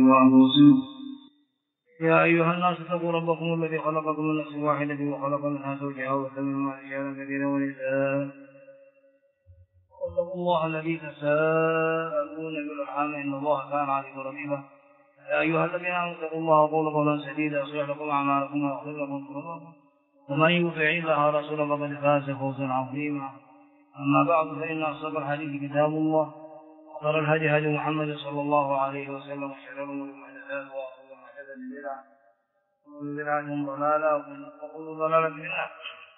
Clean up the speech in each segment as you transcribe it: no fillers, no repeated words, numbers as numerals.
وأنفسهم. يا أيها الناس اتقوا ربكم الذي خلقكم من نفس واحدة وخلق منها زوجها وبث منهما رجالا كثيرا ونساء واتقوا الله الذي تساءلون بالأرحام إن الله كان عليكم رقيبا. يا أيها الذين آمنوا اتقوا الله وقولوا قولا سديدا يصلح لكم أعمالكم ويغفر لكم ذنوبكم ومن يطع الله ورسوله فقد فاز فوزا عظيما. أما بعد فإن أصدق الحديث كتاب الله وخير الهدي هدي محمد صلى الله عليه وسلم وشر الأمور محدثاتها وكل محدثة بدعة وكل بدعة ضلالة وكل ضلالة في النار.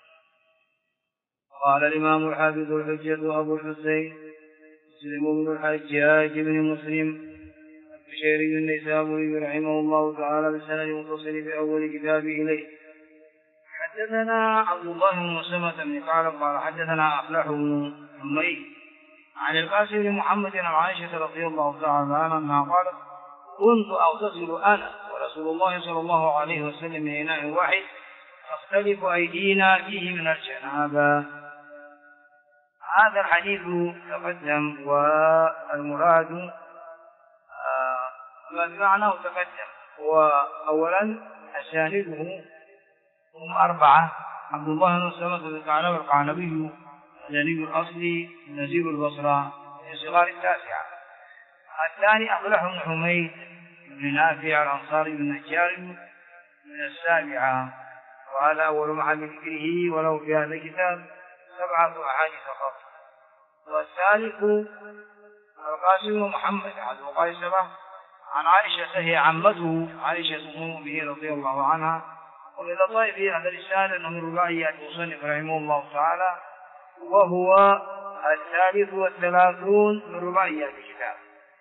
قال الإمام الحافظ الحجة أبو الحسين مسلم بن الحجاج بن مسلم البشيري النيسابوري رحمه الله تعالى بسند متصل بأول كتابه إليه. حدثنا عبد الله بن مسلمة بن قعنب قال حدثنا أفلح بن حميد عن القاسم بن محمد عن عائشة رضي الله تعالى عنها قالت كنت أغتسل أنا ورسول الله صلى الله عليه وسلم من إناء واحد تختلف أيدينا فيه من الجنابة. هذا الحديث تقدم والمراد ما بمعناه تقدم. وأولا أسانيده هم أربعة: عبد الله بن سلمة بن قعنب القعنبي الجليل الأصلي نزيل البصرة من صغار التاسعة. الثاني أفلح بن حميد بن نافع الأنصاري النجاري من السابعة، وهذا أول محل ذكره ولو في هذا الكتاب 7 أحاديث فقط. والثالث القاسم بن محمد عن قيسبة عن عائشة هي عمته عائشة أم به رضي الله عنها. وللطائف في هذا الرسالة أنه من رباعيات المصنف رحمه الله تعالى، وهو 33 من رباعيات الكتاب.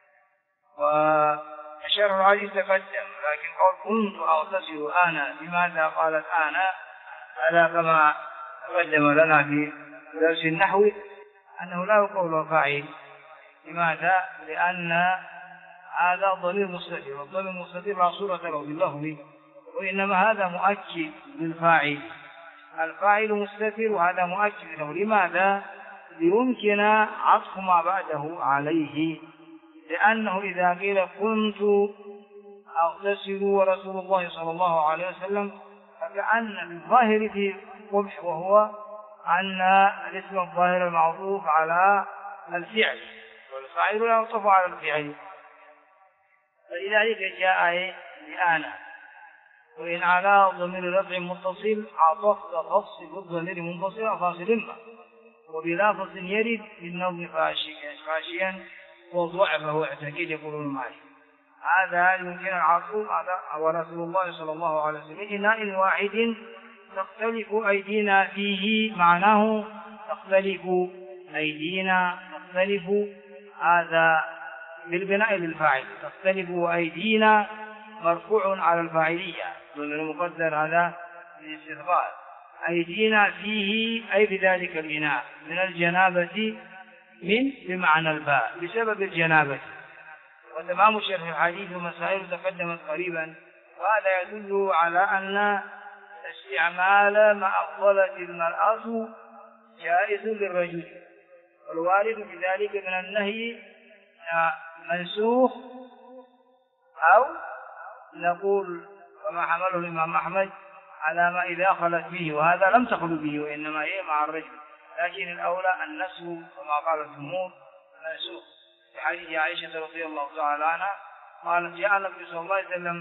وأشار الحديث تقدم، لكن قول كنت أغتسل أنا لماذا قالت أنا؟ هذا كما تقدم لنا في درس النحو أنه لا يقول فاعل. لماذا؟ لأن هذا ضمير مستتر، والضمير المستتر لا صورة له باللفظ، وإنما هذا مؤكد للفاعل. الفاعل مستتر وهذا مؤكد له. لماذا؟ ليمكن عطف ما بعده عليه، لأنه إذا قيل كنت أغتسل ورسول الله صلى الله عليه وسلم فكأن الظاهر في قبح، وهو أن الاسم الظاهر المعطوف على الفعل والفاعل لا يعطف على الفعل، فلذلك جاء بآنا. وإن على ضمير رفع متصل عطفت فصل الضمير منفصل فاصل ما، وبلافظ يرد بالنظم فاشيا وضعفه اعتقد يقولون معي. هذا يمكن العطف على ورسول الله صلى الله عليه وسلم إناء واحد تختلف أيدينا فيه، معناه تختلف أيدينا، تختلف هذا بالبناء للفاعل، تختلف أيدينا مرفوع على الفاعلية ضمن المقدر هذا للاستغفار. أيدينا فيه أي بذلك الإناء من الجنابة، من بمعنى الفاء بسبب الجنابة. وتمام شرح الحديث ومسائل تقدمت قريبا، وهذا يدل على أن استعمال ما أفضلت المرأة جائز للرجل، والوارد بذلك من النهي منسوخ، أو نقول كما حمله الإمام أحمد على ما إذا خلت به، وهذا لم تخل به وإنما هي مع الرجل، لكن الأولى النسخ كما قال الجمهور منسوخ. في حديث عائشة رضي الله تعالى عنها قالت جاء النبي صلى الله عليه وسلم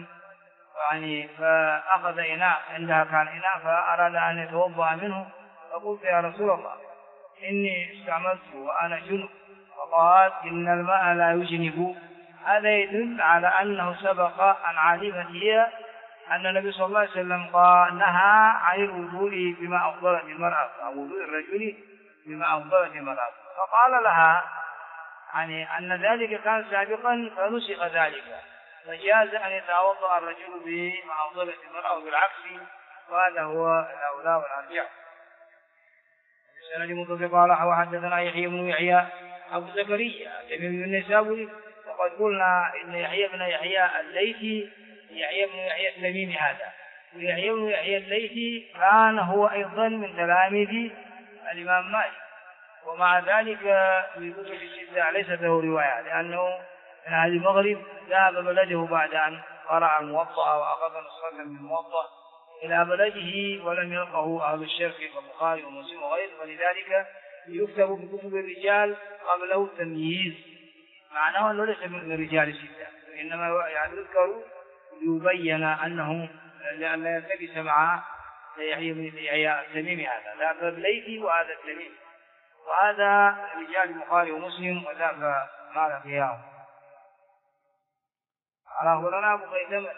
فأخذ إناء، عندها كان إناء فأراد أن يتوضأ منه، فقلت يا رسول الله إني استعملته وأنا جنب، فقال إن الماء لا يجنب. هذا يدل على أنه سبق أن علمت هي أن النبي صلى الله عليه وسلم قال نهى عن الوضوء بما أفضلت المرأة، أو وضوء الرجل بما أفضلت المرأة، فقال لها يعني أن ذلك كان سابقا فنسخ ذلك، فجاز أن يتوضأ الرجل بما أفضلت المرأة بالعكس، وهذا هو الأولى والأرجح. السند متصل قال وحدثنا يحيى بن يحيى أبو زكريا تميمي النيسابوري، وقد قلنا إن يحيى بن يحيى الليثي يحيى بن يحيى التميمي هذا، ويحيى بن يحيى الليثي كان هو أيضا من تلاميذ الإمام مالك، ومع ذلك في كتب الستة ليست له رواية، لأنه من أهل المغرب ذهب بلده بعد أن قرأ الموطأ وأخذ نسخة من الموطأ إلى بلده ولم يلقه أهل الشرق كالبخاري ومسلم وغيره، ولذلك يكتب بكتب الرجال قبله التمييز، معناه أنه ليس من الرجال الستة، إنما يذكر ليبين أنه لأن لا يلتبس مع يحيى بن يحيى التميمي، هذا ذاك الليثي وهذا التميمي، وهذا رجال البخاري ومسلم وذاك ما لقياه. على أخبرنا أبو خيثمة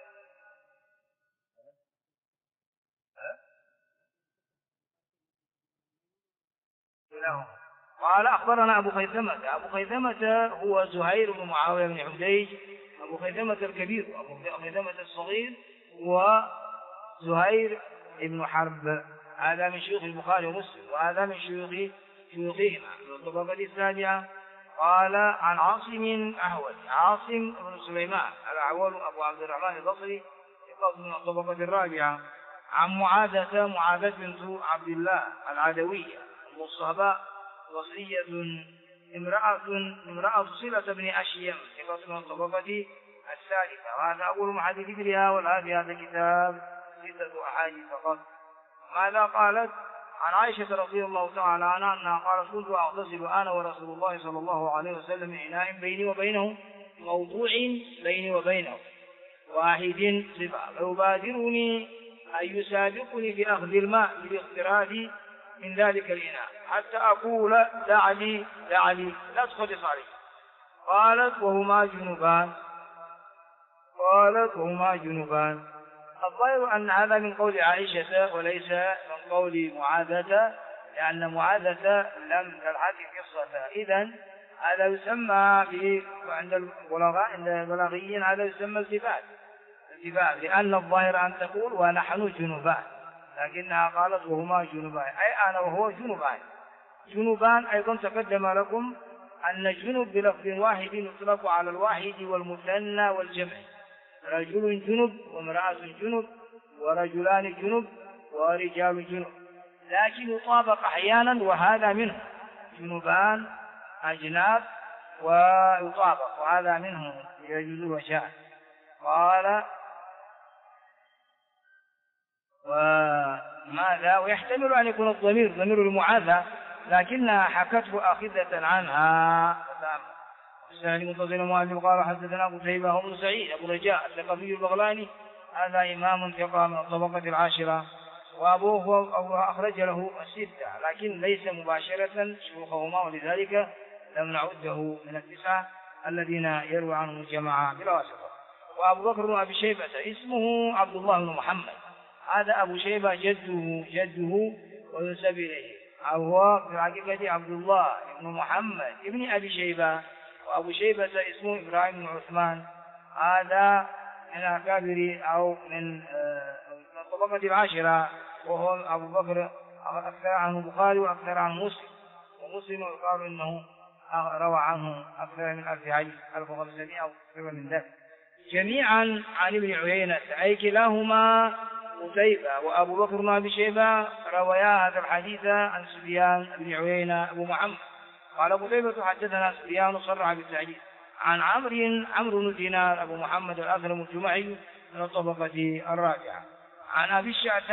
قال أخبرنا أبو خيثمة هو زهير بن معاوية بن حديج، أبو خيثمة الكبير، أبو خيثمة الصغير هو زهير بن حرب، هذا من شيوخ البخاري ومسلم، وهذا من شيوخهما من الطبقة السابعة. قال عن عاصم أحول، عاصم بن سليمان الأعول أبو عبد الرحمن البصري من الطبقة الرابعة، عن معاذة بنت عبد الله العدوية الصهباء بصرية، امرأة صلة بن أشيم من الطبقة الثالثة، وهذا أول محدث ذكرها، والآن هذا كتاب 6 أحاديث فقط. ماذا قالت؟ عن عائشة رضي الله تعالى عنها أنها قالت كنت أغتسل أنا ورسول الله صلى الله عليه وسلم إناء بيني وبينه موضوع بيني وبينه واحد صفة، فيبادرني أن يسابقني في أخذ الماء بالاغتراف من ذلك الإناء حتى أقول دعني لا تخلص علي. قالت وهما جنبان. الظاهر أن هذا من قول عائشة وليس من قول معاذة، لأن معاذة لم تلحق قصة، إذن هذا يسمى عند البلاغيين هذا يسمى التفات، لأن الظاهر أن تقول ونحن جنبان، لكنها قالت وهما جنبان، أي أنا وهو جنبان. أيضا تقدم لكم أن جنب بلفظ واحد يطلق على الواحد والمثنى والجمع، رجل جنب وامرأة جنب ورجلان جنب ورجال جنب، لكن يطابق أحيانا وهذا منه، جنبان أجناب ويطابق، وهذا منه يجوز وشاء. قال وماذا؟ ويحتمل أن يكون الضمير ضمير المعاذة، لكنها حكته آخذة عنها. الثاني منتظر المؤلف قال حدثنا أبو شيبة بن سعيد أبو رجاء الثقفي البغلاني، هذا إمام ثقة من الطبقة العاشرة، وأبوه أخرج له 6 لكن ليس مباشرة شيوخهما، ولذلك لم نعده من 9 الذين يروي عنهم الجماعة بلا واسطة. وأبو بكر بن أبي شيبة اسمه عبد الله بن محمد، هذا أبو شيبة جده وينسب إليه، هو في الحقيقة عبد الله بن محمد ابن أبي شيبة، وأبو شيبة اسمه إبراهيم بن عثمان، هذا من أكابر أو من الطبقة العاشرة، وهو أبو بكر أكثر عنه البخاري وأكثر عنه مسلم، ومسلم يقال إنه روى عنه أكثر من 1000 حديث 1500 أو أكثر من ذلك، جميعا عن ابن عيينة، أي كلاهما قتيبة وأبو بكر بن أبي شيبة روايا هذا الحديث عن سفيان بن عيينة أبو محمد. قال قتيبة حدثنا سفيان صرح بالتحديث عن عمرو بن دينار أبو محمد الأثرم الجمعي من الطبقة الرابعة. عن أبي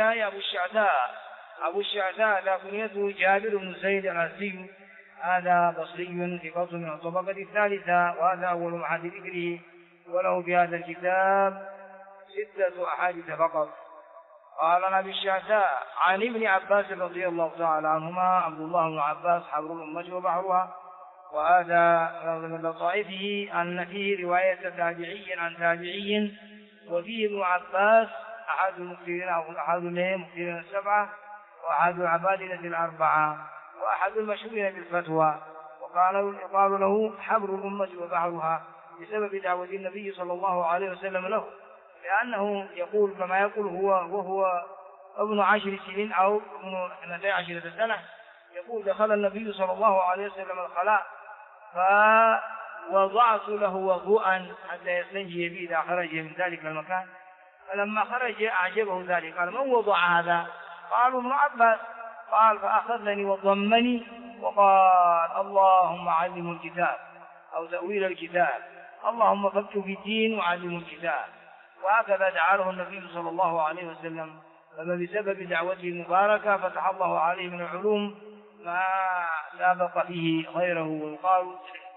الشعثاء ذا كنيته جابر بن زيد الأزدي، هذا بصري ثقة من الطبقة الثالثة، وهذا أول محدث ذكره، وله في هذا الكتاب 6 أحاديث فقط. قال عن أبي الشعثاء عن ابن عباس رضي الله تعالى عنهما، عبد الله بن عباس حبر الأمة وبحرها، وهذا من لطائفه أن فيه رواية تابعي عن تابعي، وفيه ابن عباس أحد المكثرين أو أحد المكثرين 7، وأحد العبادلة 4، وأحد المشهورين بالفتوى، يقال له حبر الأمة وبحرها بسبب دعوة النبي صلى الله عليه وسلم له، لأنه يقول كما يقول وهو ابن 10 سنين أو ابن 12 سنة، يقول دخل النبي صلى الله عليه وسلم الخلاء فوضعت له وضوءا حتى يستنجي به إذا خرج من ذلك المكان، فلما خرج أعجبه ذلك، قال من وضع هذا؟ قالوا ابن عباس. قال فأخذني وضمني وقال اللهم علم الكتاب أو تأويل الكتاب اللهم فقهه في الدين وعلمه الكتاب. وهكذا جعله النبي صلى الله عليه وسلم، فما بسبب دعوته المباركة فتح الله عليه من العلوم ما سابق فيه غيره. ويقال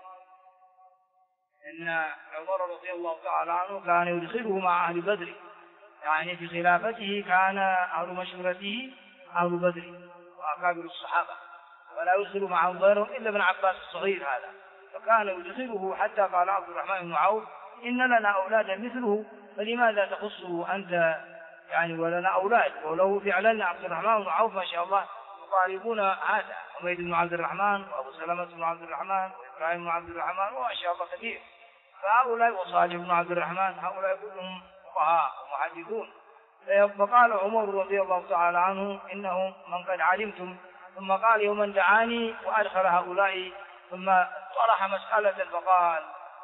إن عمر رضي الله تعالى عنه كان يدخله مع أهل بدر، يعني في خلافته كان أهل مشورته أهل بدر وأكابر الصحابة، ولا يدخل معهم غيرهم إلا ابن عباس الصغير هذا، فكان يدخله حتى قال عبد الرحمن بن عوف إن لنا أولادا مثله فلماذا تخصه أنت يعني ولنا أولاد؟ ولو فعلا عبد الرحمن بن عوف ما شاء الله يقاربون هذا، حميد بن عبد الرحمن وأبو سلمة بن عبد الرحمن وإبراهيم بن عبد الرحمن وما شاء الله كثير. فهؤلاء وصالح بن عبد الرحمن هؤلاء كلهم فقهاء ومحدثون. فقال عمر رضي الله تعالى عنه إنهم من قد علمتم، ثم قال يوما دعاني وأدخل هؤلاء، ثم طرح مسألة فقال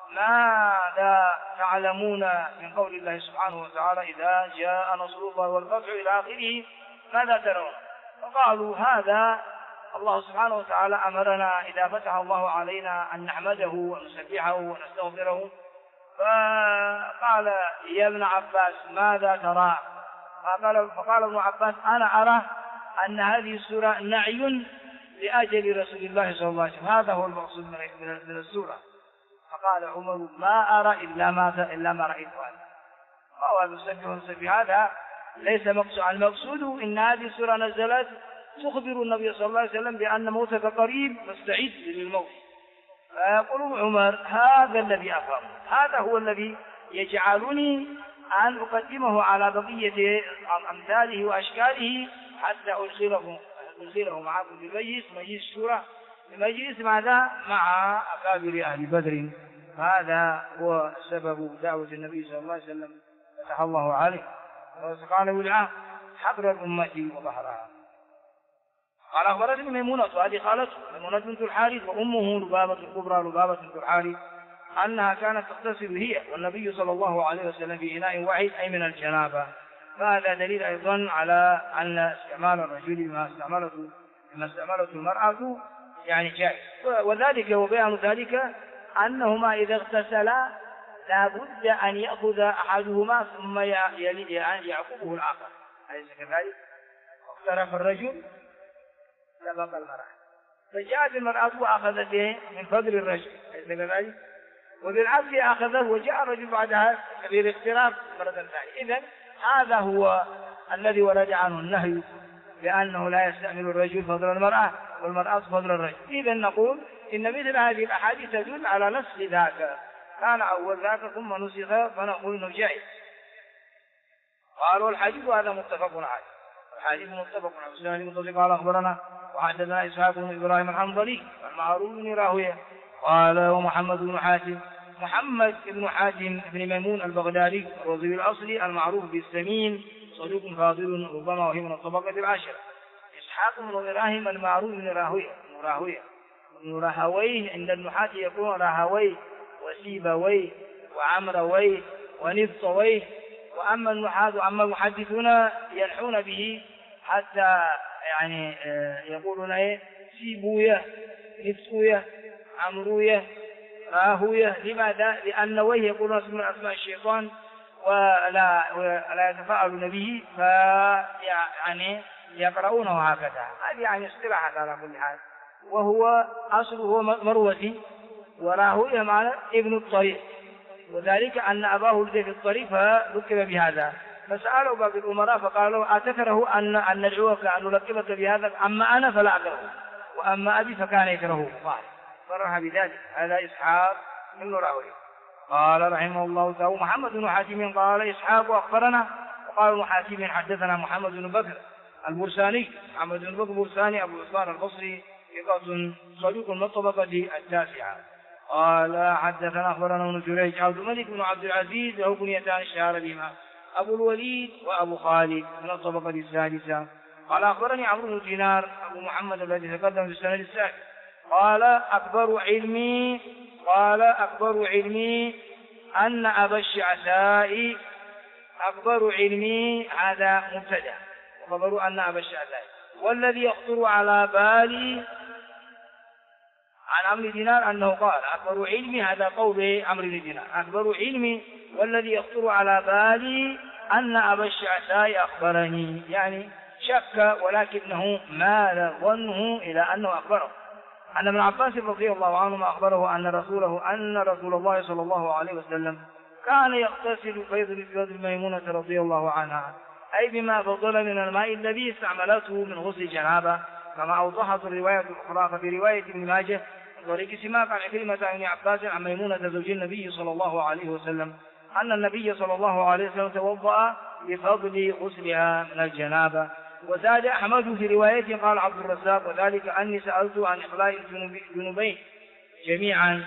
ماذا تعلمون من قول الله سبحانه وتعالى إذا جاء نصر الله والفتح إلى آخره ماذا ترون؟ فقالوا هذا الله سبحانه وتعالى أمرنا إذا فتح الله علينا أن نحمده ونسبحه ونستغفره. فقال يا ابن عباس ماذا ترى؟ فقال ابن عباس أنا أرى أن هذه السورة نعي لأجل رسول الله صلى الله عليه وسلم، هذا هو المقصود من السورة. فقال عمر ما أرى إلا ما رأيت أنا، وهو المسبح هذا ليس المقصود إن هذه السورة نزلت تخبر النبي صلى الله عليه وسلم بأن موتك قريب فاستعد للموت. فيقول عمر هذا الذي أفهم، هذا هو الذي يجعلني أن أقدمه على بقية أمثاله وأشكاله حتى أدخله معكم في مجلس الشورى، بمجلس ماذا؟ مع أكابر أهل بدر. هذا هو سبب دعوة النبي صلى الله عليه وسلم فتح الله عليه. قال ولعه حبر الأمة وبحرها. قال أخبرتني ميمونة، هذه خالته ميمونة بنت الحارث وأمه لبابة الكبرى لبابة بنت الحارث، أنها كانت تغتسل هي والنبي صلى الله عليه وسلم في إناء واحد أي من الجنابة. فهذا دليل أيضا على أن استعمال الرجل بما استعملته المرأة يعني جائز. وذلك وبيان ذلك أنهما إذا اغتسلا لا بد أن يأخذ أحدهما ثم يعقبه الآخر، أليس كذلك؟ اقترف الرجل سبق المرأة، فجاءت المرأة وأخذت من فضل الرجل، أليس كذلك؟ وبالعكس أخذه وجاء الرجل بعدها بالاقتراف مرة ثانية. إذن هذا هو الذي ورد عنه النهي بأنه لا يستعمل الرجل فضل المرأة والمرأة فضل الرجل. إذن نقول إن مثل هذه الأحاديث تدل على نسخ ذاك، كان أول ذاك ثم نسخ، فنقول إنه جائز. قالوا الحديث هذا متفق عليه، الحديث متفق عليه. سنن قال أخبرنا وحدثنا إسحاق بن إبراهيم الحنظلي والمعروف بن راهويه قال ومحمد بن حاتم، محمد بن حاتم بن ميمون البغدادي الرضي الأصلي المعروف بالسمين صدوق فاضل ربما وهي من الطبقة العاشرة. إسحاق بن إبراهيم المعروف بن راهويه بن راهويه، عند النحاة يقول راهويه وسيبويه وعمرويه ونفطويه، وأما النحاة وأما المحدثون ينحون به حتى يعني يقولون سيبويه نفطويه عمرويه راهويه. لماذا؟ لأن ويه يقولون اسم من أسماء الشيطان ولا يتفاعلون به، فيعني يقرؤونه هكذا. هذه يعني اصطلاحات على كل حال. وهو أصله مروتي، وراهويه معنى ابن الطريق، وذلك أن أباه ولد في الطريق فلقب بهذا. فسألوا بعض الأمراء فقالوا أتكره أن ندعوك أن نلقبك بهذا؟ أما أنا فلا أكره، وأما أبي فكان يكرهه. قال صرح بذلك. هذا إسحاق بن راهويه. قال رحمه الله تعالى محمد بن حاتم قال إسحاق أخبرنا، وقال ابن حاتم حدثنا محمد بن بكر البرساني، محمد بن بكر البرساني أبو عثمان البصري ثقة صدوق من الطبقة التاسعة. قال حدثنا أخبرنا ابن جريج عبد الملك بن عبد العزيز له كنيتان اشتهر بهما أبو الوليد وأبو خالد من الطبقة السادسة. قال أخبرني عمرو بن دينار أبو محمد الذي تقدم في السنة السادسة. قال أكبر علمي أن أبا الشعثاء، أكبر علمي هذا مبتدأ، وخبر أن أبا الشعثاء، والذي يخطر على بالي عن عمرو بن دينار أنه قال أكبر علمي، هذا قول عمرو بن دينار، أكبر علمي والذي يخطر على بالي أن أبا الشعثاء أخبرني، يعني شك ولكنه مال ظنه إلى أنه أخبره أن ابن عباس رضي الله عنهما أخبره أن رسول الله صلى الله عليه وسلم كان يغتسل بفضل ميمونة رضي الله عنها، أي بما فضل من الماء الذي استعملته من غسل جنابه، كما أوضحت الرواية الأخرى. ففي رواية ابن ماجه من طريق سماك عن عكرمة عن ابن عباس عن ميمونة زوج النبي صلى الله عليه وسلم أن النبي صلى الله عليه وسلم توضأ بفضل غسلها من الجنابة. وزاد أحمد في روايته قال عبد الرزاق وذلك أني سألت عن إخلاء الجنوبين جميعا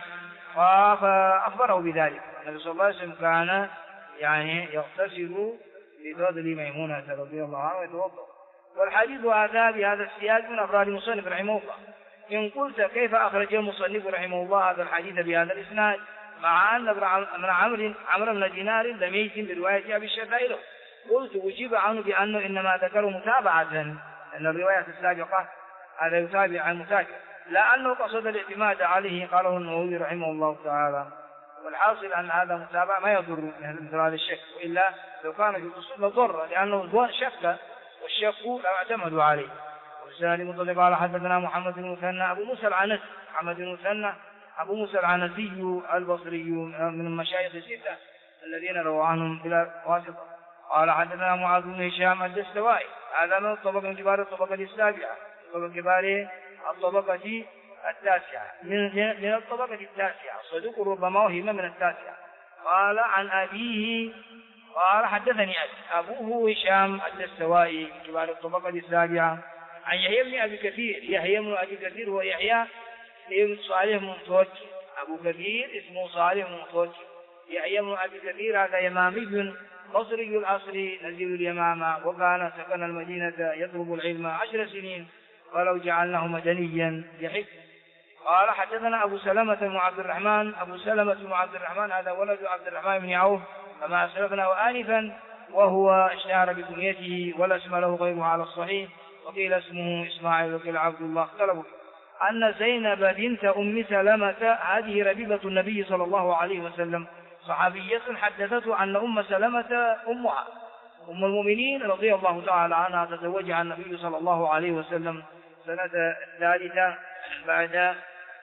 فأخبره بذلك. النبي صلى الله عليه وسلم كان يعني يغتسل بفضل ميمونة رضي الله عنها ويتوضأ. والحديث هذا بهذا السياق من أفراد المصنف رحمه الله. إن قلت كيف أخرج المصنف رحمه الله هذا الحديث بهذا الإسناد مع أن عمرو بن دينار لم يتم برواية أبي الشعثاء له؟ قلت أجيب عنه بأنه إنما ذكره متابعة، أن الرواية السابقة هذا يتابع المتابع، لا أنه قصد الاعتماد عليه، قاله النووي رحمه الله تعالى. والحاصل أن هذا متابع ما يضر مثل هذا الشك، وإلا لو كان في الأصول لضر، لأنه شك والشك لا يعتمد عليه. والسالم مطلق قال حدثنا محمد بن مثنى أبو موسى العنسي، محمد بن مثنى أبو موسى العنسي البصري من المشايخ الستة الذين رووا عنهم بلا واسطة. قال حدثنا معاذ بن هشام الدستوائي، هذا من الطبقة من كبار الطبقة السابعة، من كبار الطبقة التاسعة، من الطبقة التاسعة، صدوق ربما وهم من التاسعة. قال عن أبيه قال حدثني أبوه هشام الدستوائي من كبار الطبقة السابعة عن يحيى بن أبي كثير. يحيى بن أبي كثير هو يحيى بن صالح متوكل، أبو كثير اسمه صالح متوكل. يحيى بن أبي كثير هذا يمامي بصري الأصل نزيل اليمامة، وكان سكن المدينة يطلب العلم 10 سنين، ولو جعلناه مدنيا يحب. قال حدثنا أبو سلمة بن عبد الرحمن، أبو سلمة بن عبد الرحمن هذا ولد عبد الرحمن بن عوف كما أسلفناه آنفا، وهو اشتهر بكنيته ولا اسم له غيره على الصحيح، وقيل اسمه إسماعيل وقيل عبد الله، اختلفوا أن زينب بنت أم سلمة هذه ربيبة النبي صلى الله عليه وسلم صحابية حدثته أن أم سلمة أمها أم المؤمنين رضي الله تعالى عنها تزوجها النبي صلى الله عليه وسلم سنة الثالثة بعد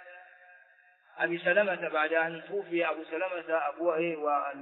أبي سلمة، بعد أن توفي أبو سلمة أبوه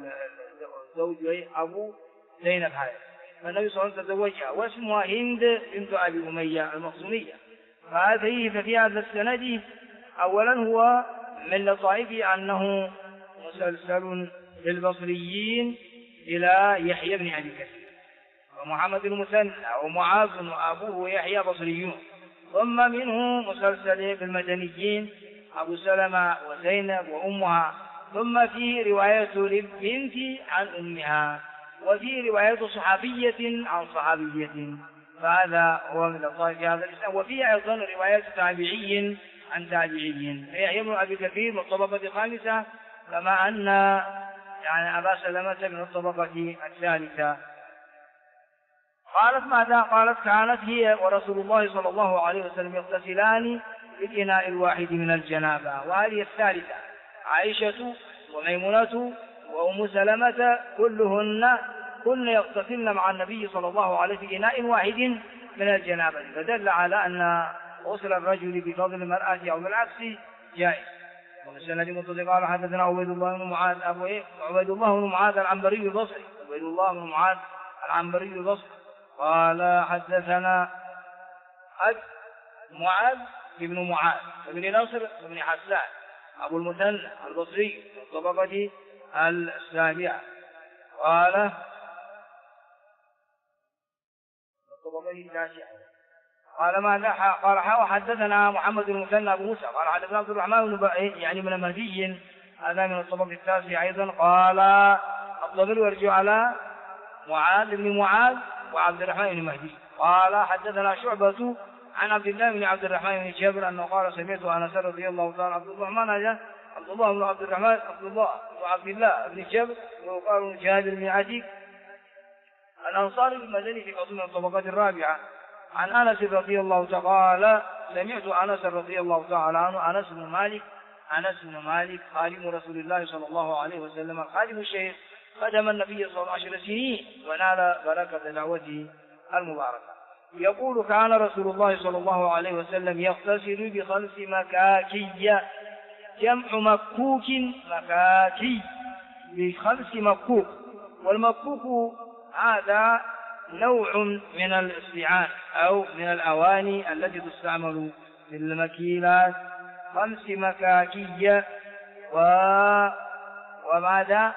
وزوجه أبو زينب هذا، فالنبي صلى الله عليه وسلم تزوجها واسمها هند بنت أبي أمية المخزومية. ففي هذا السند أولا هو من لطائفه أنه مسلسل للبصريين إلى يحيى بن أبي كثير، ومحمد المثنى ومعاذ وأبوه يحيى بصريون، ثم منه مسلسل بالمدنيين أبو سلمة وزينب وأمها، ثم فيه رواية للبنت عن أمها، وفيه رواية صحابية عن صحابية، فهذا هو من لطائف هذا الإسلام. وفيه أيضا رواية تابعي عن تابعي، يحيى بن أبي كثير من الطبقة الخامسة، كما أن يعني أبا سلمة من الطبقة الثالثة. قالت ماذا؟ قالت كانت هي ورسول الله صلى الله عليه وسلم يغتسلان بالإناء الواحد من الجنابة. وهذه الثالثة عائشة وميمونة وأم سلمة كن يغتسلن مع النبي صلى الله عليه وسلم في إناء واحد من الجنابة، فدل على أن غسل الرجل بفضل المرأة أو بالعكس جائز. ومسند متصل قال حدثنا عبيد الله بن معاذ عبيد الله بن معاذ العنبري البصري، عبيد الله بن معاذ العنبري البصري قال حدثنا معاذ بن معاذ بن نصر بن حسان أبو المثنى البصري من الطبقة السابعة، قال الطبقة التاسعة. قال ماذا؟ قال حدثنا محمد بن المثنى أبو موسى قال حدثنا عبد الرحمن بن يعني من المهدي، هذا من الطبقة التاسعة أيضا. قال الضمير يرجع على معاذ بن معاذ وعبد الرحمن بن مهدي. قال حدثنا شعبة عن عبد الله بن عبد الرحمن بن جابر أنه قال سمعت أنس رضي الله تعالى عبد الرحمن هذا عبد الله بن عبد الرحمن عبد الله بن جابر وقال جابر بن عتيق الأنصاري المدني في قسم الطبقات الرابعة عن أنس رضي الله تعالى سمعت أنس رضي الله تعالى عنه أنس بن مالك خادم رسول الله صلى الله عليه وسلم خادم الشيخ خدم النبي صلى الله عليه وسلم 10 سنين ونال بركة دعوته المباركة. يقول كان رسول الله صلى الله عليه وسلم يغتسل ب5 مكاكي، جمع مكوك مكاكي، ب5 مكوك. والمكوك هذا نوع من الاستعان أو من الأواني التي تستعمل في المكيلات. 5 مكاكي وماذا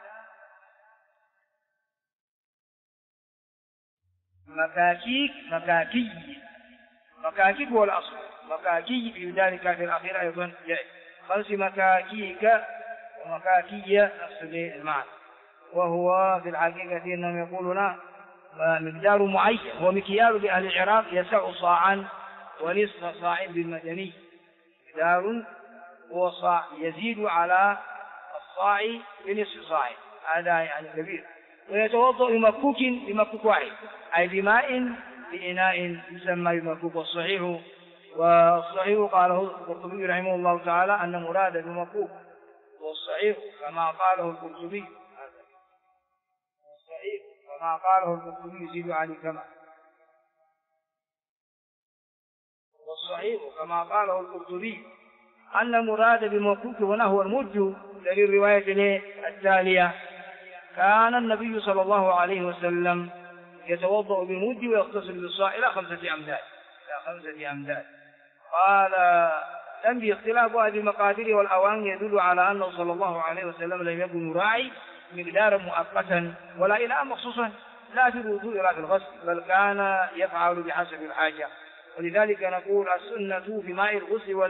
مكاكيك هو الأصل، مكاكي في ذلك في الأخير أيضا 5 مكاكيك ومكاكية نفس المعنى. وهو في الحقيقة إنهم يقولون مقدار معين، هو مكيال بأهل العراق يسع صاعا ونصف صاع بالمدني، مقدار هو صاع يزيد على الصاع بنصف صاع، هذا يعني كبير. ويتوضأ بمكوك واحد، أي بماء بإناء يسمى بمكوك. والصحيح قاله القرطبي رحمه الله تعالى أن مراد بمكوك، والصحيح كما قاله القرطبي، والصحيح كما قاله القرطبي يزيد عليه كما، والصحيح كما قاله القرطبي أن مراد بمكوك هنا هو المد. للرواية التالية كان النبي صلى الله عليه وسلم يتوضأ بالمد ويغتسل بالصاع إلى 5 أمداد. قال تنبي اختلاف هذه المقادير والأوان يدل على أنه صلى الله عليه وسلم لم يكن يراعي مقدارا مؤقتا ولا إناء مخصوصا، لا في الوضوء ولا في الغسل، بل كان يفعل بحسب الحاجة. ولذلك نقول السنة في ماء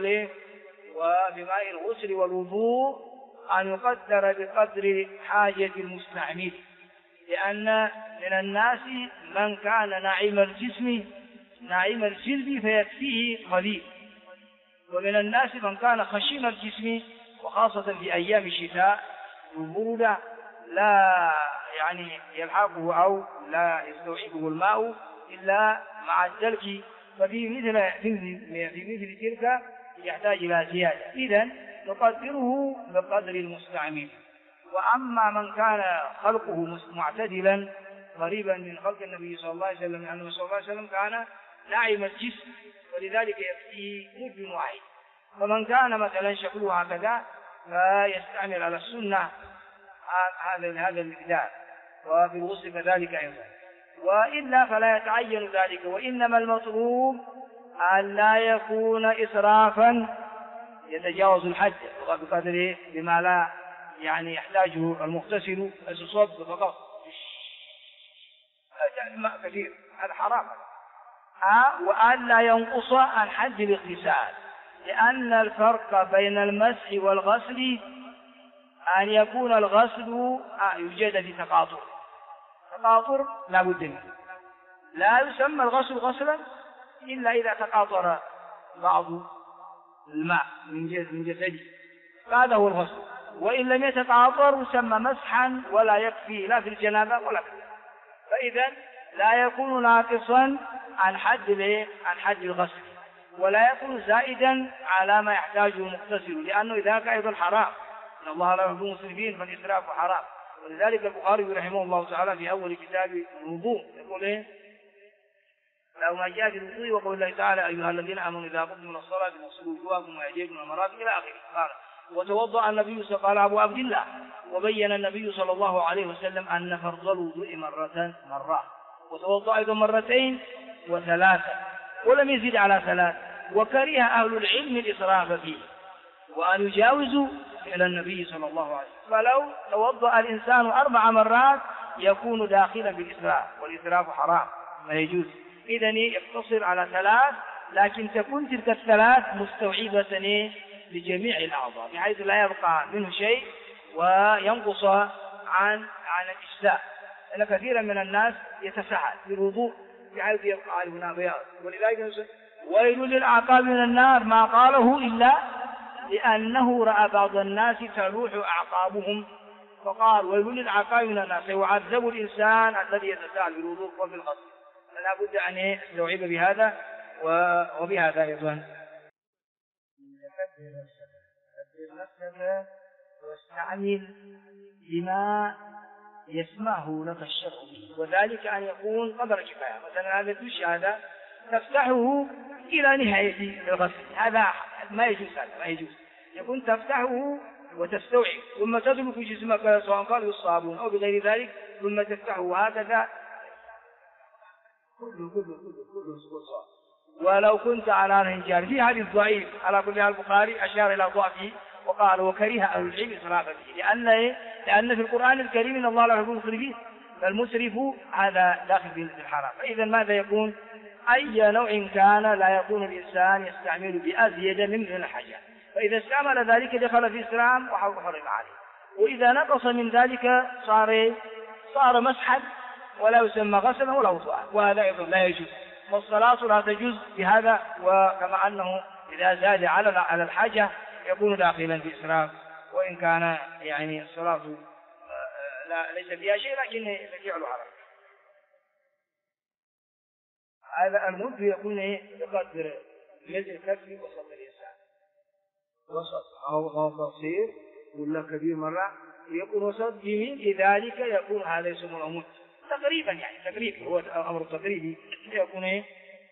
الغسل والوضوء أن يقدر بقدر حاجة المستعمل، لأن من الناس من كان ناعم الجلد فيكفيه قليل، ومن الناس من كان خشن الجسم وخاصة في أيام الشتاء والبرودة لا يعني يلحقه أو لا يستوعبه الماء إلا مع الدلك، ففي مثل تلك يحتاج إلى زيادة. إذن نقدره بقدر المستعمل. وأما من كان خلقه معتدلا قريبا من خلق النبي صلى الله عليه وسلم، لأنه صلى الله عليه وسلم كان ناعم الجسم ولذلك يكفيه مد واحد. فمن كان مثلا شكله هكذا فيستعمل على السنة هذا المقدار، وفي الغسل كذلك أيضا، وإلا فلا يتعين ذلك. وإنما المطلوب أن لا يكون إسرافا يتجاوز الحد بقدره بما لا يعني يحتاجه المغتسل، الصب فقط ماء كثير، هذا حرام. وأن لا ينقص عن حد الاغتسال، لأن الفرق بين المسح والغسل أن يكون الغسل يوجد في تقاطر لا بد منه، لا يسمى الغسل غسلا إلا إذا تقاطر بعض الماء من جسده، هذا هو الغسل. وإن لم يتقاطر يسمى مسحا ولا يكفي لا في الجنابة ولا في الغسل. فإذا لا يكون ناقصا عن حد الغسل، ولا يكون زائدا على ما يحتاجه المغتسل، لأنه ذاك أيضا حرام، إن الله لا يحب المسرفين فالإسراف حرام. ولذلك البخاري رحمه الله تعالى في أول كتاب الوضوء يقول لو ما جاء في الوضوء وقول الله تعالى أيها الذين آمنوا إذا قمتم من الصلاة فاغسلوا وجوهكم وأيديكم إلى المرافق إلى آخره. قال وتوضأ النبي قال أبو عبد الله، وبين النبي صلى الله عليه وسلم أن فرض الوضوء مرة، وتوضأ أيضا 2 و3 ولم يزد على 3. وكره أهل العلم الإسراف فيه وأن يجاوزوا إلى النبي صلى الله عليه وسلم، فلو توضأ الإنسان 4 مرات يكون داخلا بالإسراف، والإسراف حرام ما يجوز. إذن يقتصر على 3، لكن تكون تلك 3 مستوعبة لجميع الأعضاء بحيث لا يبقى منه شيء وينقص عن الإجزاء. لأن كثيرا من الناس يتساهل بالوضوء بحيث يبقى هنا بياض. ولذلك ويل للأعقاب من النار ما قاله إلا لأنه رأى بعض الناس تلوح أعقابهم فقال ويل للأعقاب من النار، سيعذب الإنسان الذي يتساهل بالوضوء وفي الغسل. فلا بد أن يستوعب بهذا وبهذا أيضا قدر نفسك واستعمل بما يسمعه لك الشرع به، وذلك أن يكون قدر كفاية. مثلا هذا الدش هذا تفتحه إلى نهاية الغسل، هذا ما يجوز، هذا ما يجوز. يكون تفتحه وتستوعب ثم تدلك جسمك سواء قال بالصابون أو بغير ذلك ثم تفتحه هكذا كله صار. ولو كنت على الانجار في حديث ضعيف على كل البخاري أشار إلى ضعفه وقال وكره أهل العلم إسراف فيه، لأن في القرآن الكريم إن الله لا يحب المسرفين، فالمسرف هذا داخل في الحرام. فإذا ماذا يكون؟ أي نوع كان لا يكون الإنسان يستعمل بأزيد من الحاجة، فإذا استعمل ذلك دخل في إسلام وحرم عليه، وإذا نقص من ذلك صار مسحا ولا يسمى غسلا ولا وضوءا، وهذا أيضا لا يجوز. والصلاة لا تجوز بهذا، وكما أنه إذا زاد على الحاجة يكون داخلا في إسراف، وإن كان يعني الصلاة ليس فيها شيء لكن فعل حرام. هذا المد يكون بقدر يد الكف وسط الإنسان، وسط أو قصير ولا كبير مرة يكون وسط جميل، لذلك يكون هذا يسمونه مد تقريبا، يعني تقريبا هو أمر تقريبي يكون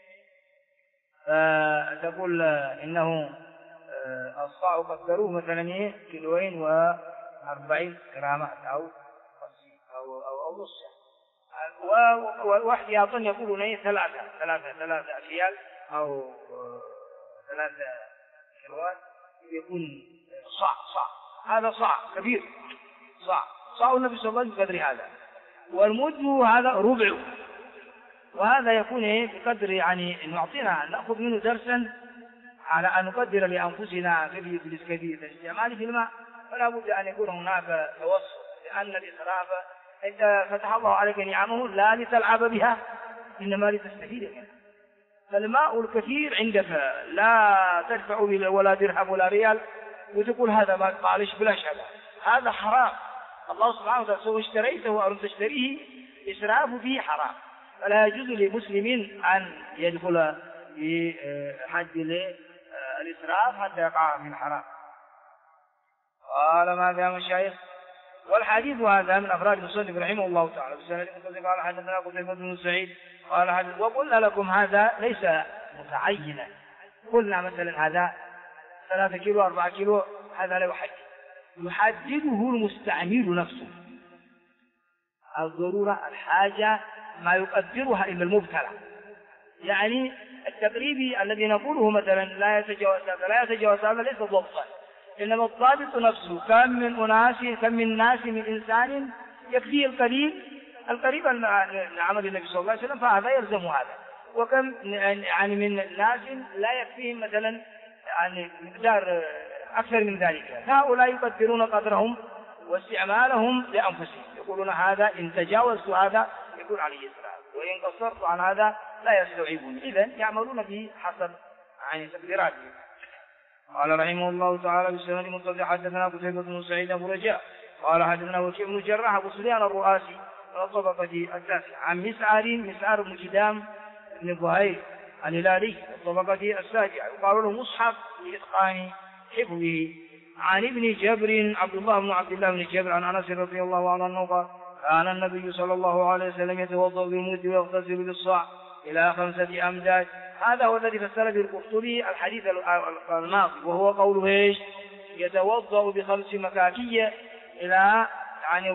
تقول إنه الصاع قدروه مثلا 240 جرامات أو نص، واحتياطا يقولون 3 أكيال أو 3 كيلوات، يكون صاع. هذا صاع كبير، صاع النبي صلى الله عليه وسلم بقدر هذا، والمد هذا ربعه، وهذا يكون بقدر يعني نعطينا نأخذ منه درسا على أن نقدر لأنفسنا كيفية الاستعمال في الماء، فلا بد أن يكون هناك توسط، لأن الإسراف أنت فتح الله عليك نعمه لا لتلعب بها إنما لتستفيد منها. فالماء الكثير عندك لا تدفع ولا درهم ولا ريال وتقول هذا ما معلش بلاش، هذا حرام. الله سبحانه وتعالى سوى اشتريته أو تشتريه إسراف فيه حرام، فلا يجوز لمسلم أن يدخل في حد الإسراف حتى يقع في الحرام. قال ماذا مشايخ؟ والحديث هذا من أفراد المصنف رحمه الله تعالى بسند متصل. قال حدثنا قتيبة بن سعيد قال حدث، وقلنا لكم هذا ليس متعينا، قلنا مثلا هذا 3 كيلو 4 كيلو، هذا لا يحدده المستعمل نفسه، الضرورة الحاجة ما يقدرها إلا المبتلى، يعني التقريبي الذي نقوله مثلا لا يتجاوز هذا ليس ضبطا، إنما الضابط نفسه. كم من ناس من إنسان يكفيه القريب عمل النبي صلى الله عليه وسلم، فهذا يلزم هذا. وكم يعني من ناس لا يكفيهم مثلا يعني مقدار أكثر من ذلك، هؤلاء يقدرون قدرهم واستعمالهم لأنفسهم، يقولون هذا إن تجاوزت هذا يكون عليه إسراف، وإن قصرت عن هذا لا يستوعبون، إذن يعملون به حسب يعني تقديراتهم. قال رحمه الله تعالى بسند متصل حدثنا قتيبة بن سعيد أبو رجاء قال حدثنا وكيع بن جراح أبو سفيان الرؤاسي من الطبقة التاسعة عن مسعر بن كدام بن ظهير الهلالي الطبقة السابعة، يقال له مصحف لإتقان حفظه. عن ابن جبر عبد الله بن جبر عن أنس رضي الله عنه قال كان النبي صلى الله عليه وسلم يتوضأ بالمد ويغتسل بالصاع إلى 5 أمداد. هذا هو الذي فسر به القرطبي الحديث الماضي، وهو قوله ايش؟ يتوضأ ب5 مكاكية إلى يعني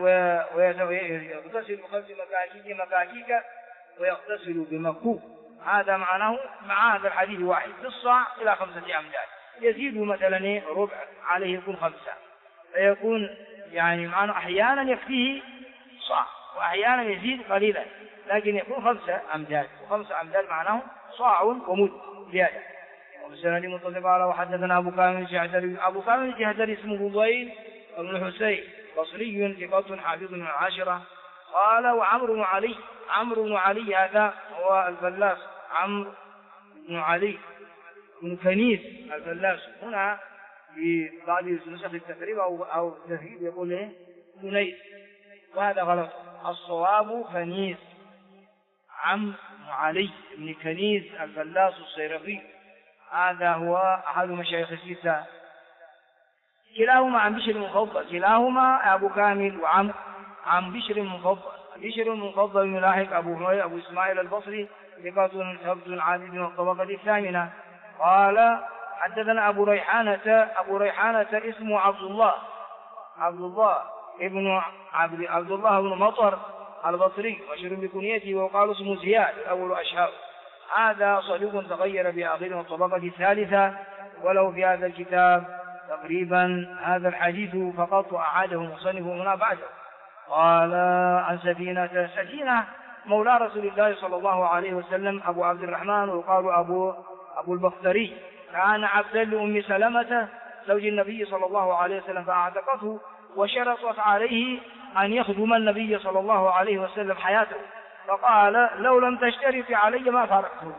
ويغتسل ب5 مكاكيك ويغتسل بمكوك، هذا معناه مع هذا الحديث واحد بالصاع إلى 5 أمداد، يزيد مثلا ربع عليه يكون 5، فيكون يعني معناه أحيانا يكفيه صاع وأحيانا يزيد قليلا، لكن يكون 5 أمداد، و5 أمداد معناه صاع ومد زيادة. وبسند متصل قال وحدثنا أبو كامل الجهدري اسمه فضيل بن حسين بصري ثقة حافظ من 10. قال وعمرو بن علي هذا هو الفلاس، عمرو بن علي بن كنيس الفلاس، هنا في بعض نسخ التقريب أو التهذيب يقول كنيس، وهذا غلط، الصواب كنيس عمرو بن علي بن كنيز الفلاس الصيرفي، هذا هو أحد مشايخ الستة، كلاهما عن بشر المفضل، كلاهما أبو كامل وعمرو عن بشر المفضل. بشر المفضل يلاحق أبو هريرة أبو إسماعيل البصري ثقة ثبت عادل من الطبقة الثامنة. قال حدثنا أبو ريحانة اسمه عبد الله بن مطر البصري مشهور بكنيته، وقال اسمه زياد أول أشهر. هذا صدوق تغير بآخر الطبقة الثالثة، ولو في هذا الكتاب تقريبا هذا الحديث فقط أعاده مصنف هنا بعده. قال عن سفينة مولى رسول الله صلى الله عليه وسلم أبو عبد الرحمن، ويقال أبو البختري، كان عبدا لأم سلمة زوج النبي صلى الله عليه وسلم فأعتقته، وشرطت عليه أن يخدم النبي صلى الله عليه وسلم حياته، فقال لو لم تشترط علي ما فارقته.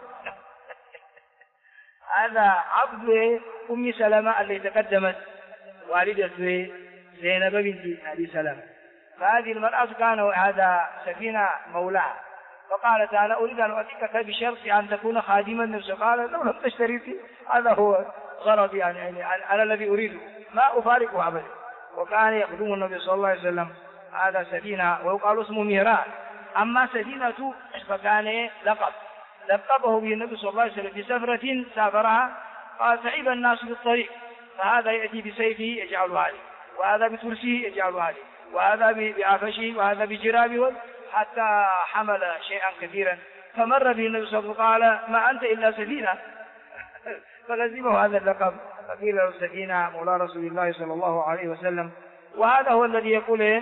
هذا عبد أم سلمة التي تقدمت والدة زينب بنت أبي سلمة، فهذه المرأة كان هذا سفينة مولاها، فقالت أنا أريد أن أعطيك بشرط أن تكون خادما نفسه، قال لو لم تشترطي هذا هو غرضي، يعني أنا الذي أريده ما أفارقه أبدا. وكان يخدم النبي صلى الله عليه وسلم. هذا سفينة ويقال اسمه مهران. أما سفينة فكان لقبه به النبي صلى الله عليه وسلم في سفرة سافرها، قال تعب الناس في الطريق، فهذا يأتي بسيفه يجعله هذه، وهذا بترسه يجعله هذه، وهذا بعفشه، وهذا بجرابه، حتى حمل شيئا كثيرا، فمر به النبي صلى الله عليه وسلم قال ما أنت إلا سفينة. فلزمه هذا اللقب، فقيل له سفينة مولى رسول الله صلى الله عليه وسلم. وهذا هو الذي يقول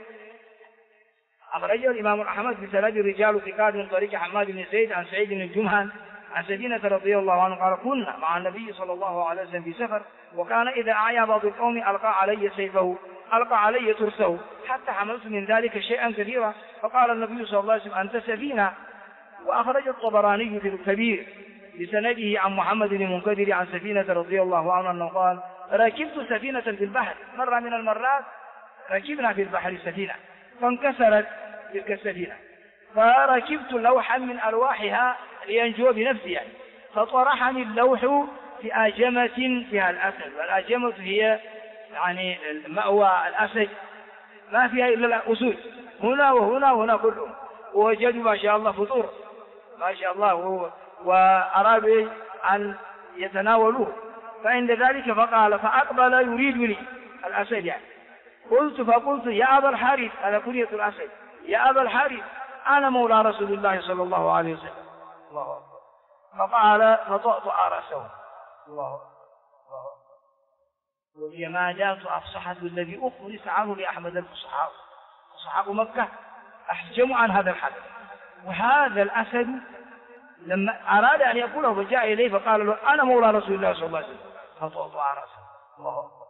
أخرجه الإمام أحمد بسند الرجال ثقات من طريق حماد بن زيد عن سعيد بن الجمحان عن سفينة رضي الله عنه قال كنا مع النبي صلى الله عليه وسلم في سفر، وكان إذا أعيا بعض القوم ألقى علي سيفه، ألقى علي ترسه، حتى حملت من ذلك شيئا كثيرا، فقال النبي صلى الله عليه وسلم أنت سفينة. وأخرج الطبراني في الكبير بسنده عن محمد بن المنكدر عن سفينة رضي الله عنه أنه قال ركبت سفينة في البحر، مرة من المرات ركبنا في البحر سفينة فانكسرت تلك السفينة، فركبت لوحا من ألواحها لينجو بنفسي يعني، فطرحني اللوح في آجمة فيها الأسد، والآجمة هي يعني مأوى الأسد، ما فيها إلا الأسود، هنا وهنا وهنا كلهم، ووجدوا ما شاء الله فطور ما شاء الله، وأرادوا أن يتناولوه، فعند ذلك فقال فأقبل يريدني الأسد يعني، فقلت يا أبا الحارث، هذا كنية الأسد، يا أبا الحارث أنا مولى رسول الله صلى الله عليه وسلم. الله أكبر. فقال فطأطأ رأسه. الله أكبر. والجمادات أفصحة الذي أخلص عنه لأحمد الفصحاء، فصحاء مكة أحجموا عن هذا الحدث. وهذا الأسد لما أراد أن يقوله فجاء إليه فقال له أنا مولى رسول الله صلى الله عليه وسلم، فطأطأ رأسه. الله أكبر.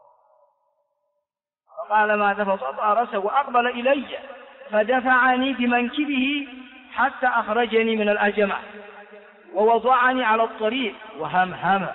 فقال ماذا؟ فطأطأ رأسه وأقبل إلي فدفعني بمنكبه حتى أخرجني من الأجمع ووضعني على الطريق وهمهم،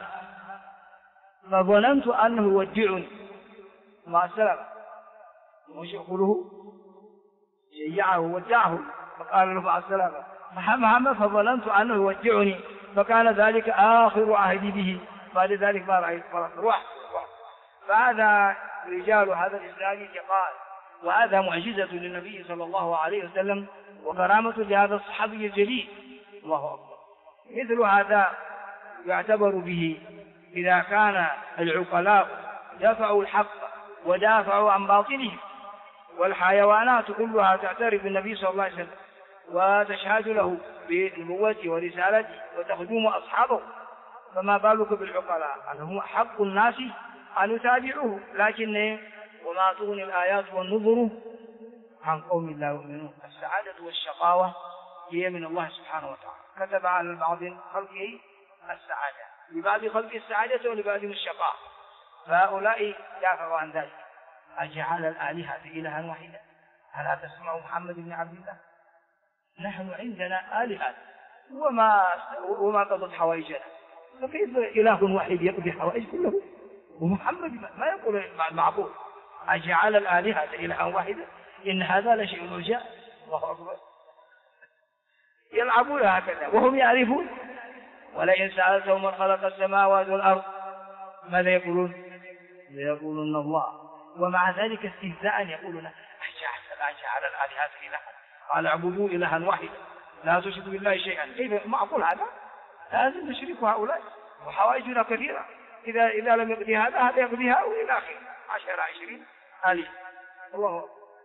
فظننت أنه يودعني مع السلامة، مش يقوله شيعه ودعه، فقال له مع السلامة، فهمهم فظننت أنه يودعني، فكان ذلك آخر عهدي به، بعد ذلك ما رأيت روح. فهذا رجال هذا الإسلام قال، وهذا معجزة للنبي صلى الله عليه وسلم وكرامة لهذا الصحابي الجليل. الله أكبر. مثل هذا يعتبر به إذا كان العقلاء دفعوا الحق ودافعوا عن باطله، والحيوانات كلها تعترف بالنبي صلى الله عليه وسلم وتشهد له بنبوته ورسالته وتخدم أصحابه، فما بالك بالعقلاء أنهم حق الناس أن يتابعوه، لكن وما تغني الآيات والنذر عن قوم لا يؤمنون. السعادة والشقاوة هي من الله سبحانه وتعالى، كتب على بعض خلقه السعادة، لبعض خلقه السعادة ولبعضهم الشقاء، فهؤلاء دافعوا عن ذلك. أجعل الآلهة إلها واحدا؟ ألا تسمع محمد بن عبد الله؟ نحن عندنا آلهة وما قضت حوائجنا، فكيف إله واحد يقضي حوائج كله؟ ومحمد ما يقول معقول. أجعل الآلهة إلها واحدا؟ إن هذا لشيء عجاب. الله أكبر. يلعبون هكذا وهم يعرفون. ولئن سألتهم من خلق السماوات والأرض ماذا يقولون؟ يقولون الله. ومع ذلك استهزاء يقولون أجعل الآلهة إلها، قال اعبدوا إلها واحدا لا تشركوا بالله شيئا. كيف معقول هذا؟ لازم نشرك هؤلاء وحوائجنا كثيرة، إذا لم يقضي هذا يقضي هؤلاء إلى آخره 10 20 آلهة. الله.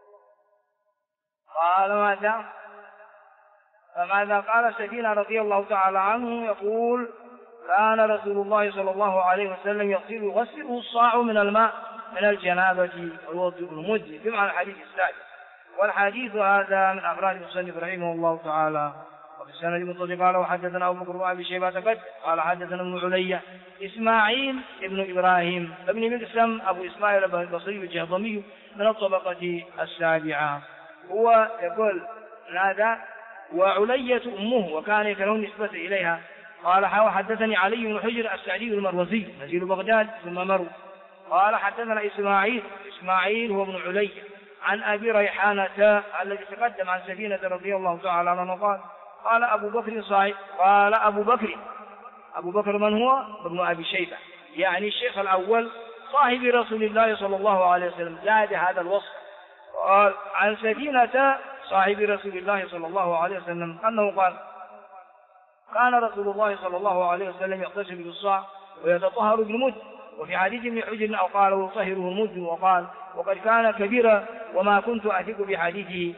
قال ماذا؟ فماذا قال سفينة رضي الله تعالى عنه يقول كان رسول الله صلى الله عليه وسلم يغسله الصاع من الماء من الجنابة والوضوء المجزي بمعنى الحديث السابق. والحديث هذا من أفراد المصنف رحمه الله تعالى. وفي السند المتصل قال وحدثنا أبو بكر بن أبي شيبة قال حدثنا ابن علي إسماعيل ابن إبراهيم ابن مقسم أبو إسماعيل البصري الجهضمي من الطبقة السابعة. هو يقول هذا وعلية أمه وكان يكره نسبة إليها. قال حدثني علي بن حجر السعدي المروزي نزيل بغداد ثم مرو. قال حدثنا إسماعيل هو ابن علي عن أبي ريحانة الذي تقدم عن سفينة رضي الله تعالى عنه قال أبو بكر صاحب. قال أبو بكر من هو؟ ابن أبي شيبة يعني الشيخ الأول صاحب رسول الله صلى الله عليه وسلم زاد هذا الوصف. قال عن سفينة صاحب رسول الله صلى الله عليه وسلم أنه قال كان رسول الله صلى الله عليه وسلم يغتسل بالصاع ويتطهر بالمد. وفي حديث ابن حجر أو قال ويطهره المد وقال وقد كان كبيرا وما كنت أثق بحديثه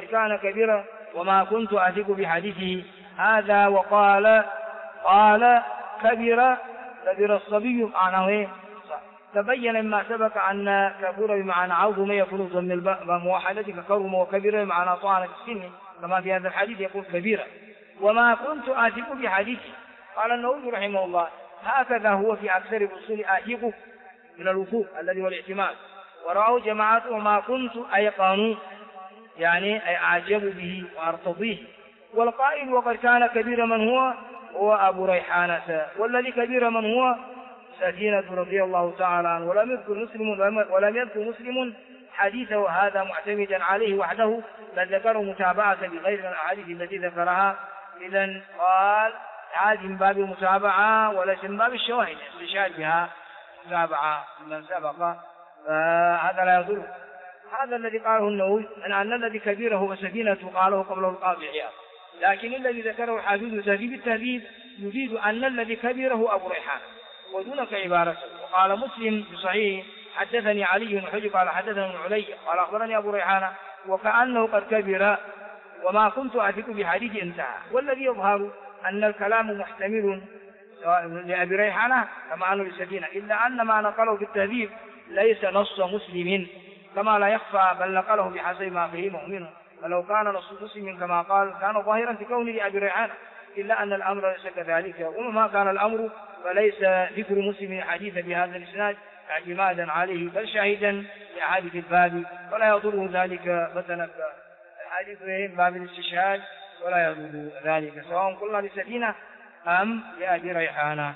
هذا. وقال كبر الصبي معناه تبين مما سبق أن كبر بمعنى عظم يكون ضمن الباء موحدة ككرم وكبر بمعنى طعنة السن كما في هذا الحديث يقول كبيرا وما كنت آثق بحديثه. قال النووي رحمه الله هكذا هو في أكثر الأصول آثق من الوثوق الذي هو الاعتماد. ورأوا جماعته وما كنت أيقانوا يعني أي أعجب به وأرتضيه. والقائل وقد كان كبير من هو أبو ريحانة والذي كبير من هو سفينة رضي الله تعالى عنه. ولم يذكر مسلم حديثه هذا معتمدا عليه وحده بل ذكره متابعة بغير الأحاديث التي ذكرها. إذن قال هذه من باب المتابعة وليس من باب الشواهد استشهاد بها متابعة من سبق فهذا لا يضر. هذا الذي قاله النووي أن الذي كبيره سفينة قاله قبله القاضي عياض. لكن الذي ذكره حافظ تهذيب التهذيب يفيد أن الذي كبيره أبو ريحانة ودونك عبارته. وقال مسلم بصحيح حدثني علي بن حجر قال حدثنا ابن علي قال أخبرني أبو ريحانة وكأنه قد كبر وما كنت أثق بحديث انتهى. والذي يظهر أن الكلام محتمل لأبي ريحانة كما أنه لسفينة إلا أن ما نقله في التهذيب ليس نص مسلم كما لا يخفى بل نقله بحسب ما فهمه منه. فلو كان نص مسلم كما قال كان ظاهرا في كونه لأبي ريحانة إلا أن الأمر ليس كذلك. وما كان الأمر فليس ذكر مسلم حديث بهذا الإسناد اعتمادا عليه بل شاهدا لأحاديث الباب ولا يضره ذلك فتنبه الحديث باب الاستشهاد ولا يضر ذلك سواء قلنا لسفينة أم لأبي ريحانة.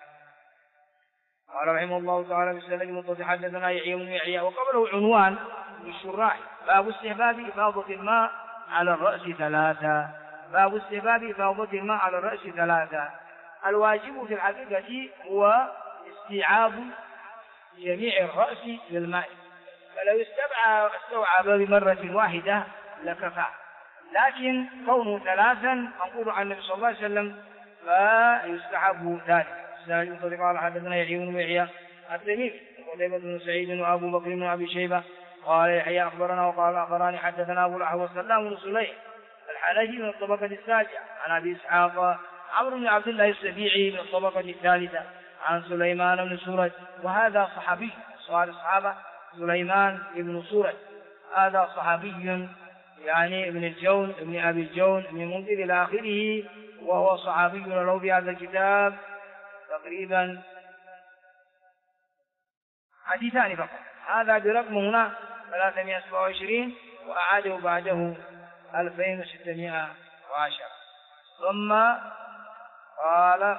قال رحمه الله تعالى بالسند المتصل حدثنا يحيى بن يحيى وقبله عنوان بالشراح باب استحباب إفاضة الماء على الرأس ثلاثة. الواجب في الحقيقة هو استيعاب جميع الرأس بالماء فلو استوعب بمرة واحدة لكفى. لكن كونه ثلاثا نقول عن النبي صلى الله عليه وسلم فيستحب ذلك. قال حدثنا يحيى بن يحيى التميمي وقتيبة بن سعيد وأبو بكر بن أبي شيبة قال يحيى أخبرنا وقال أخبرني حدثنا أبو الأحوص سلام بن سليم الحنفي من الطبقة السابعة عن أبي إسحاق عمرو بن عبد الله السبيعي من الطبقة الثالثة عن سليمان بن سورج وهذا صحابي صار الصحابة سليمان بن سورج هذا صحابي يعني ابن الجون ابن أبي الجون ابن منذر إلى آخره وهو صحابي له في هذا الكتاب تقريبا حديثان فقط. هذا برقم هنا 327 وأعاده بعده 2610. ثم قال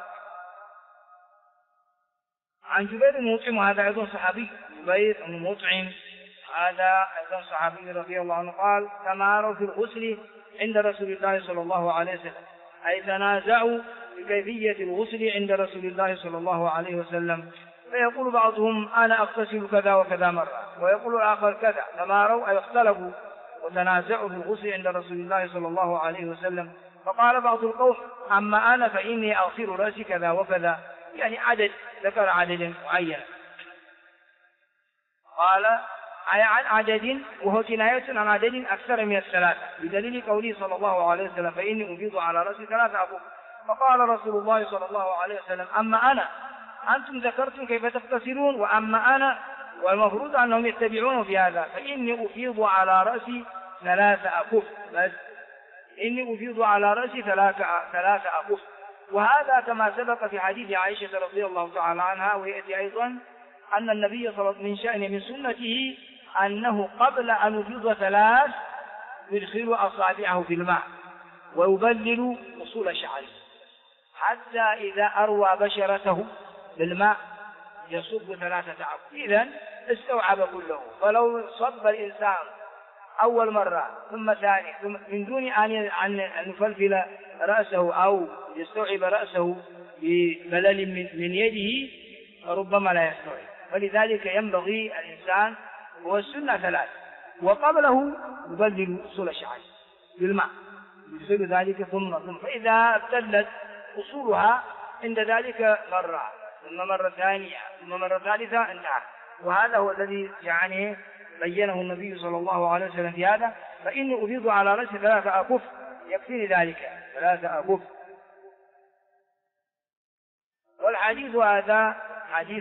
عن جبير بن مطعم هذا أيضا صحابي جبير بن مطعم هذا أيضا صحابي رضي الله عنه قال تماروا في الغسل عند رسول الله صلى الله عليه وسلم، أي تنازعوا بكيفية الغسل عند رسول الله صلى الله عليه وسلم، فيقول بعضهم أنا أغتسل كذا وكذا مرة، ويقول الآخر كذا، تماروا أي اختلفوا وتنازعوا في الغسل عند رسول الله صلى الله عليه وسلم. فقال بعض القوم أما أنا فإني أغسل رأسي كذا وكذا، يعني عدد، ذكر عدد معين، قال عن عدد وهو كناية عن عدد أكثر من الثلاثة، بدليل قوله صلى الله عليه وسلم فإني أفيض على رأسي ثلاثة أفوق. فقال رسول الله صلى الله عليه وسلم أما أنا، أنتم ذكرتم كيف تغتسلون، وأما أنا، والمفروض أنهم يتبعون في هذا، فإني أفيض على رأسي ثلاثة أكف، بس إني أفيض على رأسي ثلاثة أكف. وهذا كما سبق في حديث عائشة رضي الله تعالى عنها، ويأتي أيضا أن النبي صلى الله عليه وسلم من شأنه من سنته أنه قبل أن يفيض ثلاث يدخل أصابعه في الماء ويبلل أصول شعره، حتى إذا أروى بشرته بالماء يصب ثلاثة أكف. إذن استوعب كله. فلو صب الإنسان أول مرة ثم ثاني ثم من دون أن يفلفل رأسه أو يستوعب رأسه ببلل من يده فربما لا يستوعب. فلذلك ينبغي الإنسان، والسنة ثلاث، وقبله يبلل أصول شعره بالماء يصير ذلك ثم فإذا ابتلت أصولها عند ذلك مرة ثم مرة ثانية ثم مرة ثالثة انتهى. وهذا هو الذي يعني بينه النبي صلى الله عليه وسلم في هذا، فإني أفيض على رأسي ثلاثة أكف، يكفيني ذلك ثلاثة أكف. والحديث هذا حديث،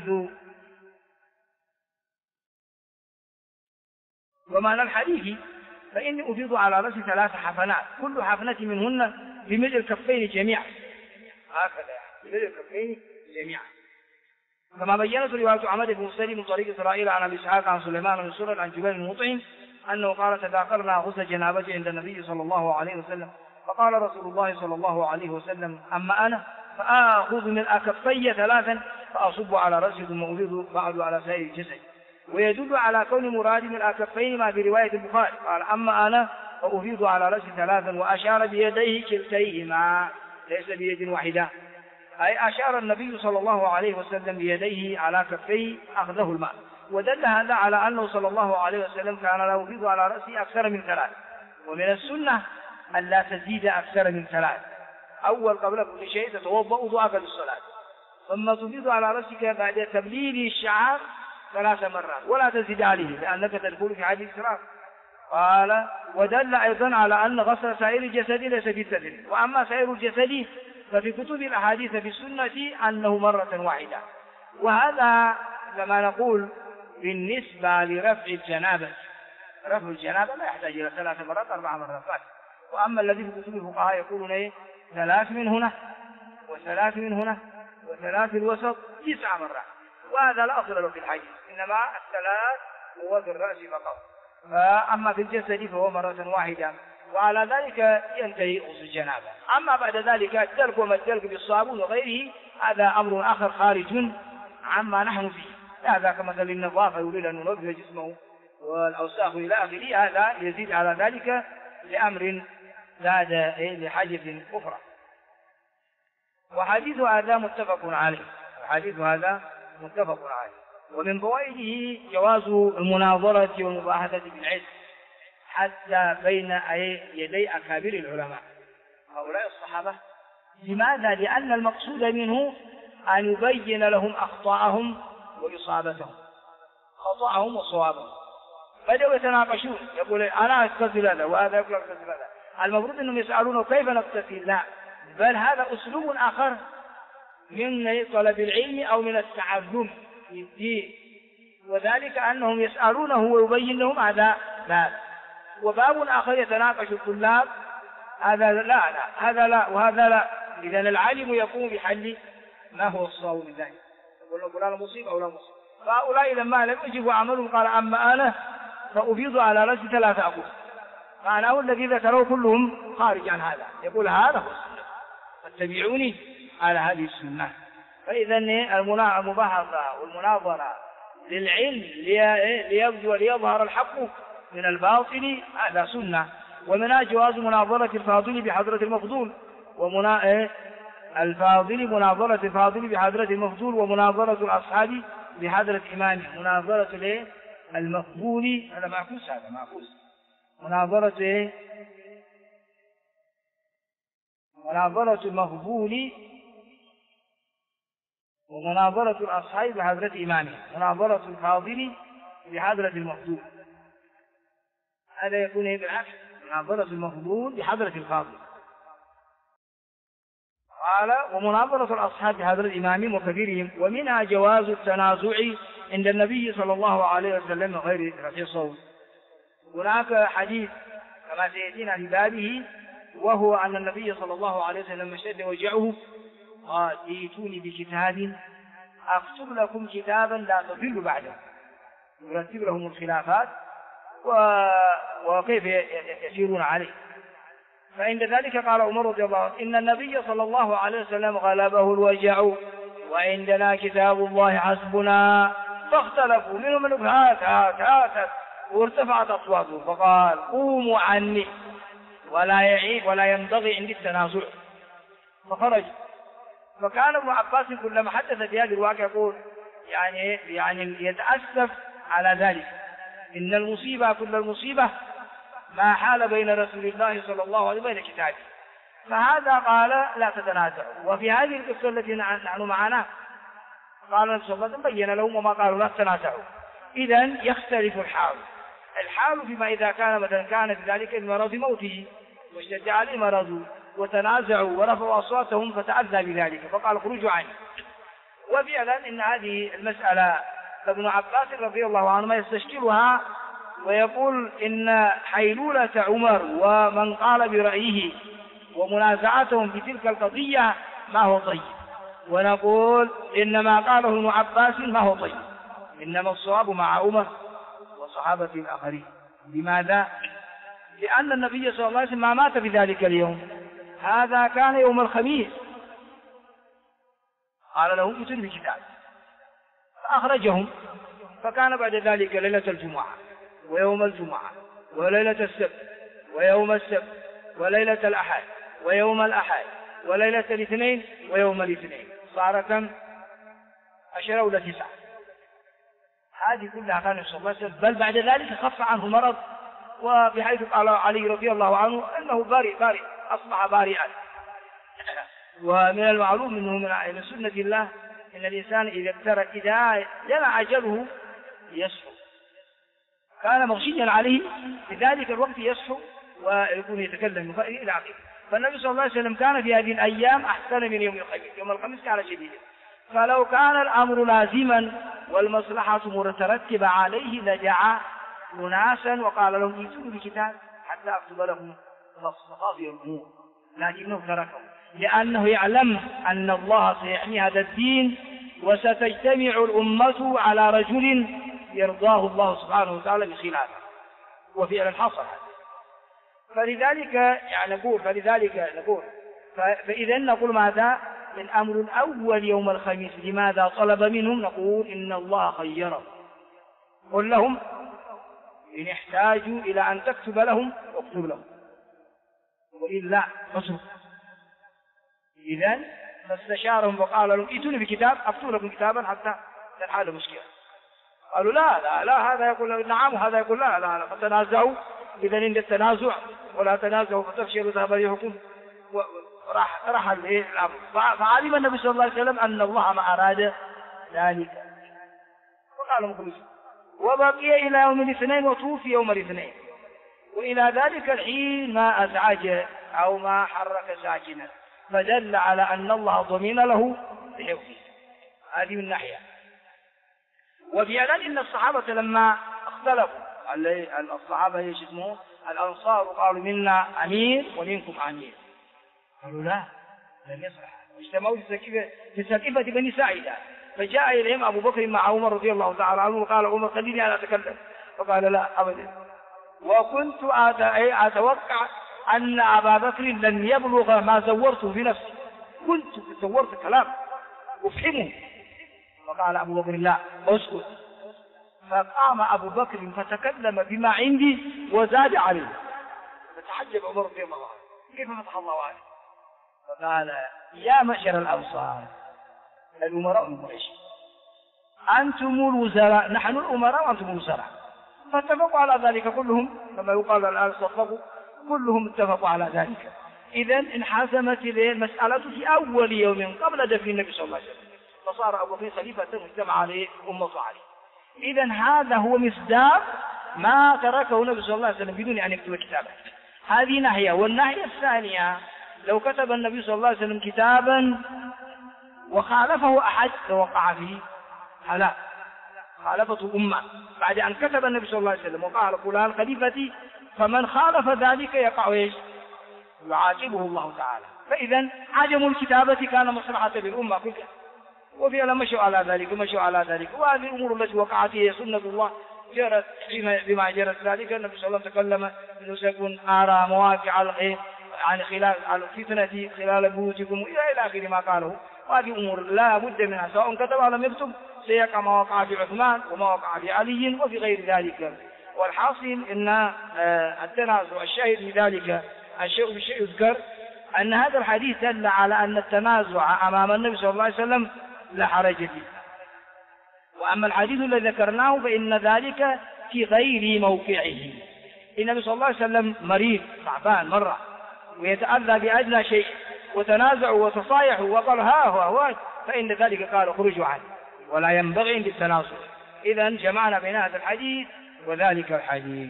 ومعنى الحديث فإني أفيض على رأسي ثلاث حفنات، كل حفنة منهن بملء الكفين جميعا، هكذا بملء الكفين جميعا، كما بينت رواية عمد بن مسلم من طريق إسرائيل عن أبي إسحاق عن سليمان بن سرد عن جبير بن مطعم أنه قال تذاكرنا غسل جنابته عند النبي صلى الله عليه وسلم، فقال رسول الله صلى الله عليه وسلم أما أنا فآخذ من أكفي ثلاثا فأصب على رأسي ثم أفيض بعد على سائر الجسد. ويدل على كون مراد من الأكفين ما في رواية البخاري، قال أما أنا فأفيض على رأسي ثلاثا، وأشار بيديه كلتيهما ليس بيد واحدة، أي أشار النبي صلى الله عليه وسلم بيديه على كفيه أخذه الماء. ودل هذا على أنه صلى الله عليه وسلم كان لا يفيض على رأسه أكثر من ثلاث، ومن السنة أن لا تزيد أكثر من ثلاث. أول قبل كل شيء تتوضأ وضوءك للصلاة، ثم تفيض على رأسك بعد تبليل الشعر 3 مرات ولا تزيد عليه، لأنك تدخل في حديث إسراف. قال ودل أيضا على أن غسل سائر الجسد ليس بالتدريج، وأما سائر الجسد ففي كتب الأحاديث في السنة أنه مرة واحدة. وهذا كما نقول بالنسبة لرفع الجنابة، رفع الجنابة لا يحتاج إلى 3 مرات 4 مرات. وأما الذي في كتب الفقهاء يقولون 3 من هنا و3 من هنا و3 الوسط 9 مرات، وهذا لا أصل له في الحديث، إنما 3 هو في الرأس فقط، فأما في الجسد فهو مرة واحدة، وعلى ذلك ينتهي غسل الجنابة. أما بعد ذلك الدلك وما الدلك بالصابون وغيره هذا أمر آخر خارج عما نحن فيه، هذا كمثل النظافة يريد أن ينظف جسمه والأوساخ إلى آخره، هذا يزيد على ذلك لأمر زاد لحاجة أخرى. وحديث هذا متفق عليه، وحديث هذا متفق عليه. ومن فوائده جواز المناظرة والمباحثة بالعلم حتى بين يدي أكابر العلماء هؤلاء الصحابة. لماذا؟ لأن المقصود منه أن يبين لهم أخطاءهم وإصابتهم، خطأهم وصوابهم. بدأوا يتناقشون، يقول أنا أغتسل هذا وهذا يقول أغتسل هذا، المفروض أنهم يسألونه كيف نغتسل؟ لا، بل هذا أسلوب آخر من طلب العلم أو من التعلم في الدين، وذلك أنهم يسألونه ويبين لهم هذا لا. وباب آخر يتناقش الطلاب، هذا لا هذا لا وهذا لا، إذا العالم يقوم بحل ما هو الصواب من ذلك، يقول له فلان مصيب أو لا مصيب. فهؤلاء لما لم يجبوا عملهم قال أما أنا فأفيض على رأسي 3 أكف، معناه الذي ذكروا كلهم خارج عن هذا، يقول هذا هو السنة فاتبعوني على هذه السنة. فإذا المباحثة والمناظرة للعلم ليبدو وليظهر الحق من الباطل هذا سنة، ومنها جواز مناظرة الفاضل بحضرة المفضول الفاضل مناظرة الفاضل بحضرة المفضول، ومناظرة الأصحاب بحضرة إمامه. مناظرة المفضول هذا معكوس، هذا معكوس. مناظرة مناظرة المفضول ومناظرة الأصحاب بحضرة إمامه. مناظرة الفاضل بحضرة المفضول هذا يكون بالعكس، مناظرة المفضول بحضرة الفاضل. قال ومناظرة الأصحاب بحضرة إمامهم وكبيرهم. ومنها جواز التنازع عند النبي صلى الله عليه وسلم غير رفع الصوت. هناك حديث كما سيأتينا في بابه، وهو أن النبي صلى الله عليه وسلم اشتد وجعه قال ائتوني بكتاب أكتب لكم كتابا لا تضلوا بعده، يرتب لهم الخلافات وكيف يسيرون عليه. فعند ذلك قال عمر رضي الله عنه إن النبي صلى الله عليه وسلم غلبه الوجع وعندنا كتاب الله حسبنا. فاختلفوا منهم من هات وارتفعت أصواتهم فقال قوموا عني ولا ينبغي عندي التنازع. فخرج. فكان ابن عباس كلما حدث في هذه الواقعة يقول يعني يتأسف على ذلك، إن المصيبة كل المصيبة ما حال بين رسول الله صلى الله عليه وسلم وبين كتابه. فهذا قال لا تتنازعوا. وفي هذه القصة التي نحن معنا قال النبي صلى الله عليه وسلم بين لهم وما قالوا لا تتنازعوا. إذن يختلف الحال فيما إذا كان مثلا كان في ذلك المرض موته واشتد عليه مرضه وتنازعوا ورفعوا أصواتهم فتأذى بذلك فقال اخرجوا عني. وفعلا إن هذه المسألة ابن عباس رضي الله عنهما يستشكلها ويقول إن حيلولة عمر ومن قال برأيه ومنازعتهم في تلك القضية ما هو طيب، ونقول إن ما قاله ابن عباس ما هو طيب، إنما الصواب مع عمر وصحابة الآخرين. لماذا؟ لأن النبي صلى الله عليه وسلم ما مات في ذلك اليوم، هذا كان يوم الخميس. قال لهم ائتوني بكتاب فأخرجهم، فكان بعد ذلك ليلة الجمعة ويوم الجمعة وليلة السبت ويوم السبت وليلة الأحد ويوم الأحد وليلة الاثنين ويوم الاثنين، صار كم؟ 10 ولا 9. هذه كلها كان صلى الله عليه وسلم، بل بعد ذلك خف عنه مرض، وبحيث قال علي رضي الله عنه أنه بارئ أصبح بارئا. ومن المعلوم أنه من سنة الله إن الإنسان إذا جاء أجله يصحو، كان مغشيا عليه في ذلك الوقت يصحو ويكون يتكلم إلى آخره. فالنبي صلى الله عليه وسلم كان في هذه الأيام أحسن من يوم الخميس. يوم الخميس كان شديدا، فلو كان الأمر لازما والمصلحة مترتبة عليه لدعا أناسا وقال لهم ائتوني بكتاب حتى أكتب لهم مصافي الأمور، لكنه تركه لأنه يعلم أن الله سيحمي هذا الدين وستجتمع الأمة على رجل يرضاه الله سبحانه وتعالى بخلافه، وفعلا حصل هذا. فلذلك نقول فإذا نقول ماذا؟ الأمر الأول يوم الخميس لماذا طلب منهم؟ نقول إن الله خيرهم، قل لهم إن احتاجوا إلى أن تكتب لهم اكتب لهم وإلا فاترك. إذن فاستشارهم وقال لهم ائتوني بكتاب أكتب لكم كتابا حتى تنحل المشكلة. قالوا لا هذا يقول نعم وهذا يقول لا فتنازعوا. إذن عند التنازع ولا تنازعوا فتفشلوا وتذهب ريحكم، وراح الأمر. فعلم النبي صلى الله عليه وسلم أن الله ما أراد ذلك فقال مخرج. وبقي إلى يوم الاثنين وتوفي يوم الاثنين، وإلى ذلك الحين ما أزعج أو ما حرك ساكنا، فدل على أن الله ضمن له بحفظه. هذه من ناحية. وفعلا إن الصحابة لما اختلفوا الصحابة يشتمون الأنصار قالوا منا أمير ومنكم أمير، قالوا لا لم يصلح. اجتمعوا في سقيفة بني ساعدة، فجاء إليهم أبو بكر مع عمر رضي الله تعالى عنه وقال عمر خليني أنا أتكلم، فقال لا أبدا. وكنت أتوقع أن أبا بكر لن يبلغ ما زورته في نفسي، كنت زورت كلام أفهمه. فقال أبو بكر لا أسكت. فقام أبو بكر فتكلم بما عندي وزاد عليه، فتحجب عمر رضي الله عنه كيف فتح الله عليه؟ فقال يا معشر الأنصار الأمراء من قريش أنتم الوزراء نحن الأمراء وأنتم الوزراء، فاتفقوا على ذلك كلهم، كما يقال الآن صفقوا كلهم اتفقوا على ذلك. إذن انحسمت المسألة في أول يوم قبل دفن النبي صلى الله عليه وسلم، فصار أبو بكر خليفة واجتمع عليه أمة عليه. إذن هذا هو مصداق ما تركه النبي صلى الله عليه وسلم بدون أن يكتب كتابا. هذه ناحية. والناحية الثانية لو كتب النبي صلى الله عليه وسلم كتابا وخالفه أحد فوقع فيه هلاك، خالفته أمة بعد أن كتب النبي صلى الله عليه وسلم وقال فلان خليفتي، فمن خالف ذلك يقع ايش؟ يعاقبه الله تعالى. فإذا عدم الكتابة كان مصلحة للأمة كلها، وفعلا مشوا على ذلك. وهذه الأمور التي وقعت هي سنة الله جرت بما جرت ذلك. النبي صلى الله عليه وسلم تكلم أنه سيكون أرى مواقع الخير عن خلال الفتنة خلال بيوتكم إلى آخر ما قاله. وهذه أمور لا بد منها، سواء كتب أو لم يكتب سيقع ما وقع في عثمان وما وقع في علي وفي غير ذلك. والحاصل أن التنازع الشاهد في ذلك الشيء بالشيء يذكر أن هذا الحديث دل على أن التنازع أمام النبي صلى الله عليه وسلم لا حرج فيه. وأما الحديث الذي ذكرناه فإن ذلك في غير موقعه. النبي صلى الله عليه وسلم مريض تعبان مرة ويتأذى بأدنى شيء وتنازعوا وتصايحوا وقال ها هو فإن ذلك قال اخرجوا عنه ولا ينبغي بالتنازع. إذن جمعنا بين هذا الحديث وذلك الحديث.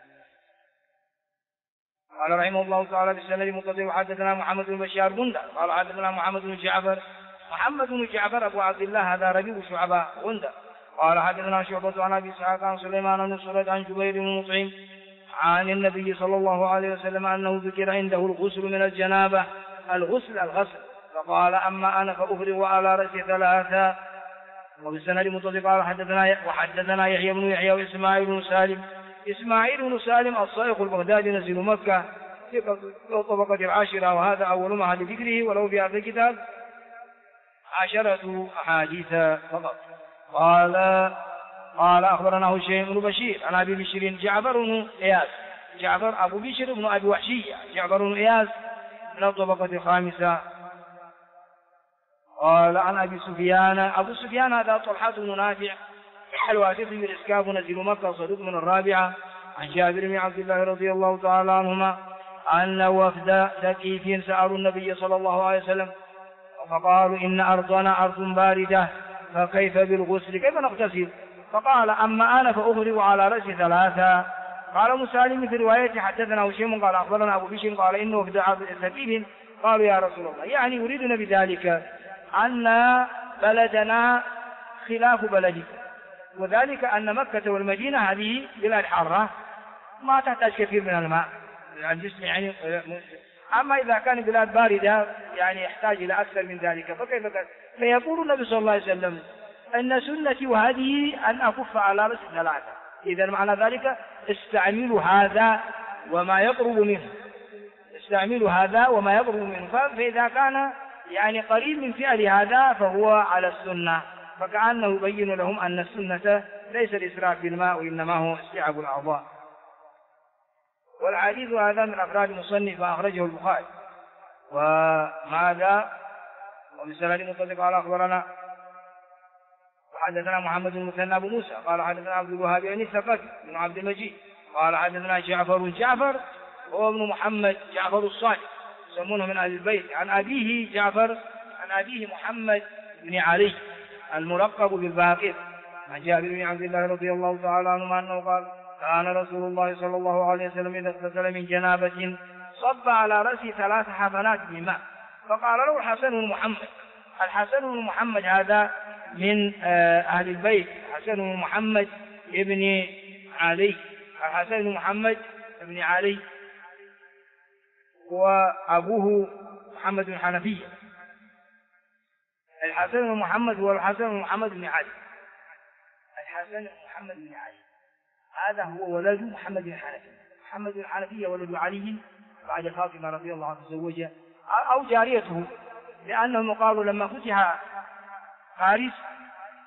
قال رحمه الله تعالى بالسند المتصل وحدثنا محمد بن بشار بندر قال حدثنا محمد بن جعفر أبو عبد الله هذا ربيع شعبة غندر قال حدثنا شعبة عن أبي إسحاق عن سليمان بن سرد عن جبير بن مطعم عن النبي صلى الله عليه وسلم أنه ذكر عنده الغسل من الجنابة، الغسل فقال أما أنا فأفرغ على رأسي ثلاثة. وبالسند المتصل قال وحدثنا يحيى بن يحيى وإسماعيل بن سالم الصائغ البغدادي نزل مكة في الطبقة العاشرة، وهذا أول ما ذكره، ولو في هذا الكتاب 10 أحاديث فقط. قال أخبرنا هشيم بن بشير عن أبي بشر جعفر بن إياس، جعفر أبو بشر بن أبي وحشية، جعفر بن إياس من الطبقة الخامسة. قال عن أبي سفيان هذا طلحة بن نافع الواسطي بالإسكاف نزل مكة صدوق من الرابعة. عن جابر بن عبد الله رضي الله تعالى عنهما أن وفد ثقيف سألوا النبي صلى الله عليه وسلم فقالوا إن أرضنا أرض باردة فكيف بالغسل، كيف نغتسل؟ فقال أما أنا فأغرق على رأسي ثلاثة. قال مسالم في رواية حدثنا هشيم قال أخبرنا أبو بشر قال إنه وفد ثقيف قالوا يا رسول الله، يعني يريدنا بذلك أن بلدنا خلاف بلدك، وذلك أن مكة والمدينة هذه بلاد حارة ما تحتاج كثير من الماء الجسم يعني. أما إذا كان بلاد باردة يعني يحتاج إلى أكثر من ذلك، فكيف كان؟ فيقول النبي صلى الله عليه وسلم أن سنتي وهذه أن أكف على رأس ثلاثة. إذا معنى ذلك استعملوا هذا وما يقرب منه، فإذا كان يعني قريب من فعل هذا فهو على السنة، فكأنه يبين لهم أن السنة ليس الإسراف بالماء وإنما هو استيعاب الأعضاء. والحديث هذا من أفراد المصنف أخرجه البخاري. وماذا وبسند متصل قال أخبرنا وحدثنا محمد بن مثنى بن موسى قال حدثنا عبد الوهاب بن الثقفي بن عبد المجيد قال حدثنا جعفر هو ابن محمد جعفر الصادق يسمونه من أهل البيت، عن أبيه جعفر عن أبيه محمد بن علي الملقب بالباقر، عن جابر بن عبد الله رضي الله تعالى عنه أنه قال كان رسول الله صلى الله عليه وسلم إذا اغتسل من جنابة صب على رأسه 3 حفنات من ماء، فقال له الحسن بن محمد هذا من أهل البيت، الحسن بن محمد ابن علي، الحسن بن محمد ابن علي وأبوه محمد بن حنفية. الحسن بن محمد هو الحسن بن محمد بن علي، الحسن بن محمد بن علي هذا هو ولد محمد بن حنفية. محمد بن حنفية ولد علي بعد فاطمة رضي الله عنها تزوجها أو جاريته، لأنهم قالوا لما فتح فارس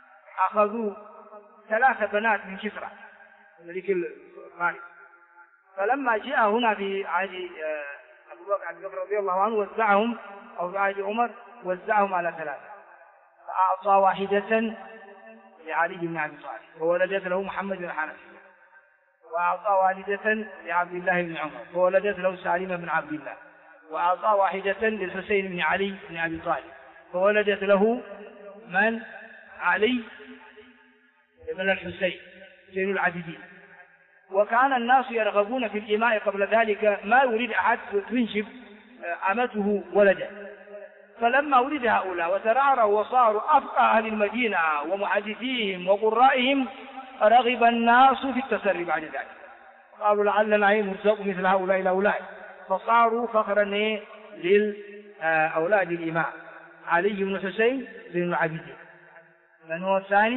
أخذوا 3 بنات من كسرى ملك فارس، فلما جاء هنا في عهد أبي بكر رضي الله عنه وزعهم، أو في عهد عمر وزعهم على 3، فأعطى واحدة لعلي بن أبي طالب وولدت له محمد بن حنفية، وأعطى واحدة لعبد الله بن عمر وولدت له سالم بن عبد الله، وأعطى واحدة للحسين بن علي بن أبي طالب فولدت له من؟ علي بن الحسين زين العابدين. وكان الناس يرغبون في الإماء قبل ذلك، ما يريد أحد تنجب أمته ولدا، فلما ولد هؤلاء وترعروا وصاروا أفقه أهل المدينة ومحدثيهم وقرائهم رغب الناس في التسري بعد ذلك، قالوا لعلنا نرزق مثل هؤلاء الأولاد، فصاروا فخرا للأولاد الإمام علي بن حسين زين العابدين. من هو الثاني؟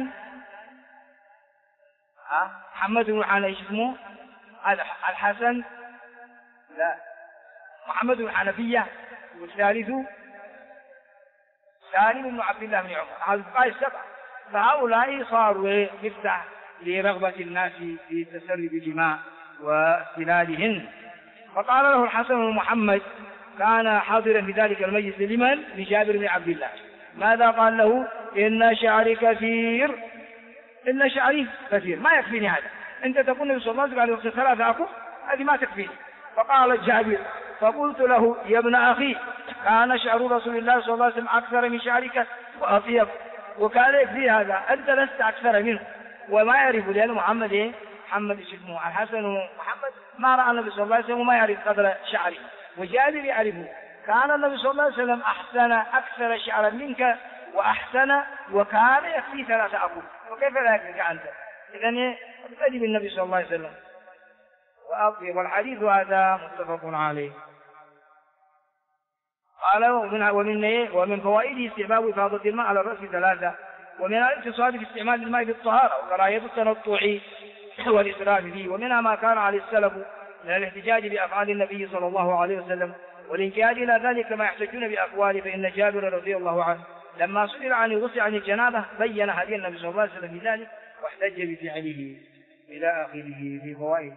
محمد بن حنفية اسمه الحسن، لا محمد بن حنفية، والثالث سالم بن عبد الله بن عمر. هذا السبعة، فهؤلاء صاروا مفتاح لرغبة الناس في التسري بالدماء واستلالهن. فقال له الحسن بن محمد، كان حاضرا في ذلك المجلس، لمن؟ لجابر بن عبد الله. ماذا قال له؟ إن شعري كثير، إن شعري كثير، ما يكفيني هذا، أنت تقول النبي صلى الله عليه وسلم بعد 3 أكف، هذه ما تكفيني. فقال جابر، فقلت له يا ابن أخي، كان شعر رسول الله صلى الله عليه وسلم أكثر من شعرك وأطيب، وكان يكفي هذا، أنت لست أكثر منه. وما يعرف، لأن محمد محمد اسمه الحسن محمد ما رأى النبي صلى الله عليه وسلم وما يعرف قدر شعري، وجابر يعرفه. كان النبي صلى الله عليه وسلم أحسن أكثر شعرا منك وأحسن، وكان يكفي 3 أكف، وكيف لا يكفيك أنت؟ إذن ابتدي بالنبي صلى الله عليه وسلم وأطيب. والحديث هذا متفق عليه. قال ومن فوائده استحباب إفاضة الماء على الرأس 3، ومن الاقتصاد في استعمال الماء في الطهارة وكراهية التنطع والإسراف فيه، ومنها ما كان عليه السلف من الاحتجاج بأفعال النبي صلى الله عليه وسلم والانقياد إلى ذلك ما يحتجون بأقواله. فإن جابر رضي الله عنه لما سئل عن الغسل عن الجنابة بين هدي النبي صلى الله عليه وسلم في ذلك واحتج بفعله إلى آخره في فوائد.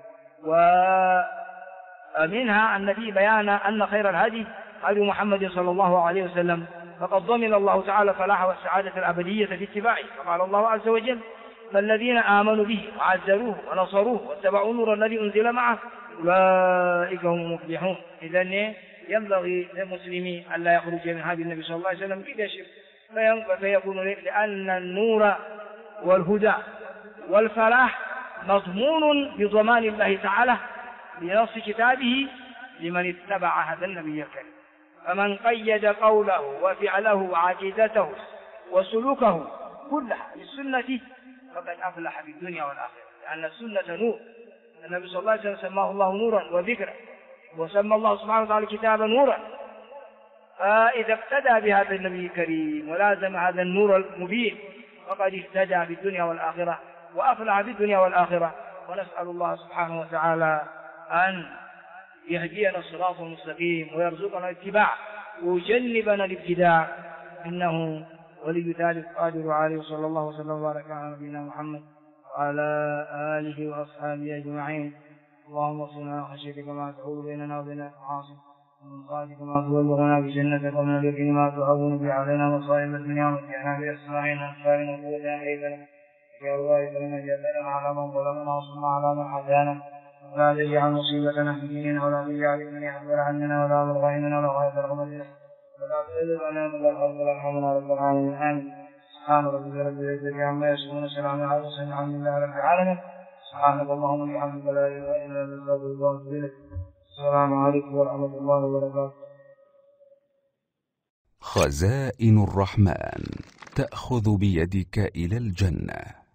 ومنها أن في بيان أن خير الهدي هدي محمد صلى الله عليه وسلم، فقد ضمن الله تعالى الفلاح والسعادة الأبدية في اتباعه، فقال الله عز وجل: فالذين آمنوا به وعزروه ونصروه واتبعوا النور الذي أنزل معه أولئك هم المفلحون. إذن ينبغي للمسلمين أن لا يخرج من هذه النبي صلى الله عليه وسلم بلا شرك، فيكون لأن النور والهدى والفلاح مضمون بضمان الله تعالى بنص كتابه لمن اتبع هذا النبي الكريم. فمن قيد قوله وفعله وعقيدته وسلوكه كلها بالسنة فقد أفلح في الدنيا والآخرة، لأن السنة نور. النبي صلى الله عليه وسلم سماه الله نورا وذكرا، وسمى الله سبحانه وتعالى كتابا نورا. فإذا اقتدى بهذا النبي الكريم ولازم هذا النور المبين فقد اهتدى في الدنيا والآخرة وأفلح في الدنيا والآخرة. ونسأل الله سبحانه وتعالى أن يهدينا الصراط المستقيم ويرزقنا الاتباع ويجنبنا الابتداع، إنه ولي ذلك قادر عليه. صلى الله وسلم وبارك على نبينا محمد وعلى آله وأصحابه أجمعين. اللهم اغفرنا خشيتك ما تحول بيننا وبين المعاصي، ومن طاعتك ما تبلغنا بجنتك، ومن اليقين ما تعون به علينا مصائب الدنيا، ومتعنا بأسماعنا وأبصارنا وقوتنا كيفنا يا الله. فلنا جلنا على من ظلمنا وصلنا على من عادانا، ولا تجعل مصيبتنا في ديننا، ولا تجعل الدنيا أكبر عننا ولا مبلغ علمنا ولا غاية رغبتنا، ولا تسلط علينا من الأرض ولا يرحمنا رب العالمين. آمين. سبحان ربك رب العزة عما يصفون، وسلام على المرسلين، الحمد لله رب العالمين. سبحانك اللهم وبحمدك لا إله إلا أنت أستغفرك وأتوب إليك. السلام عليكم ورحمة الله وبركاته. خزائن الرحمن تأخذ بيدك إلى الجنة.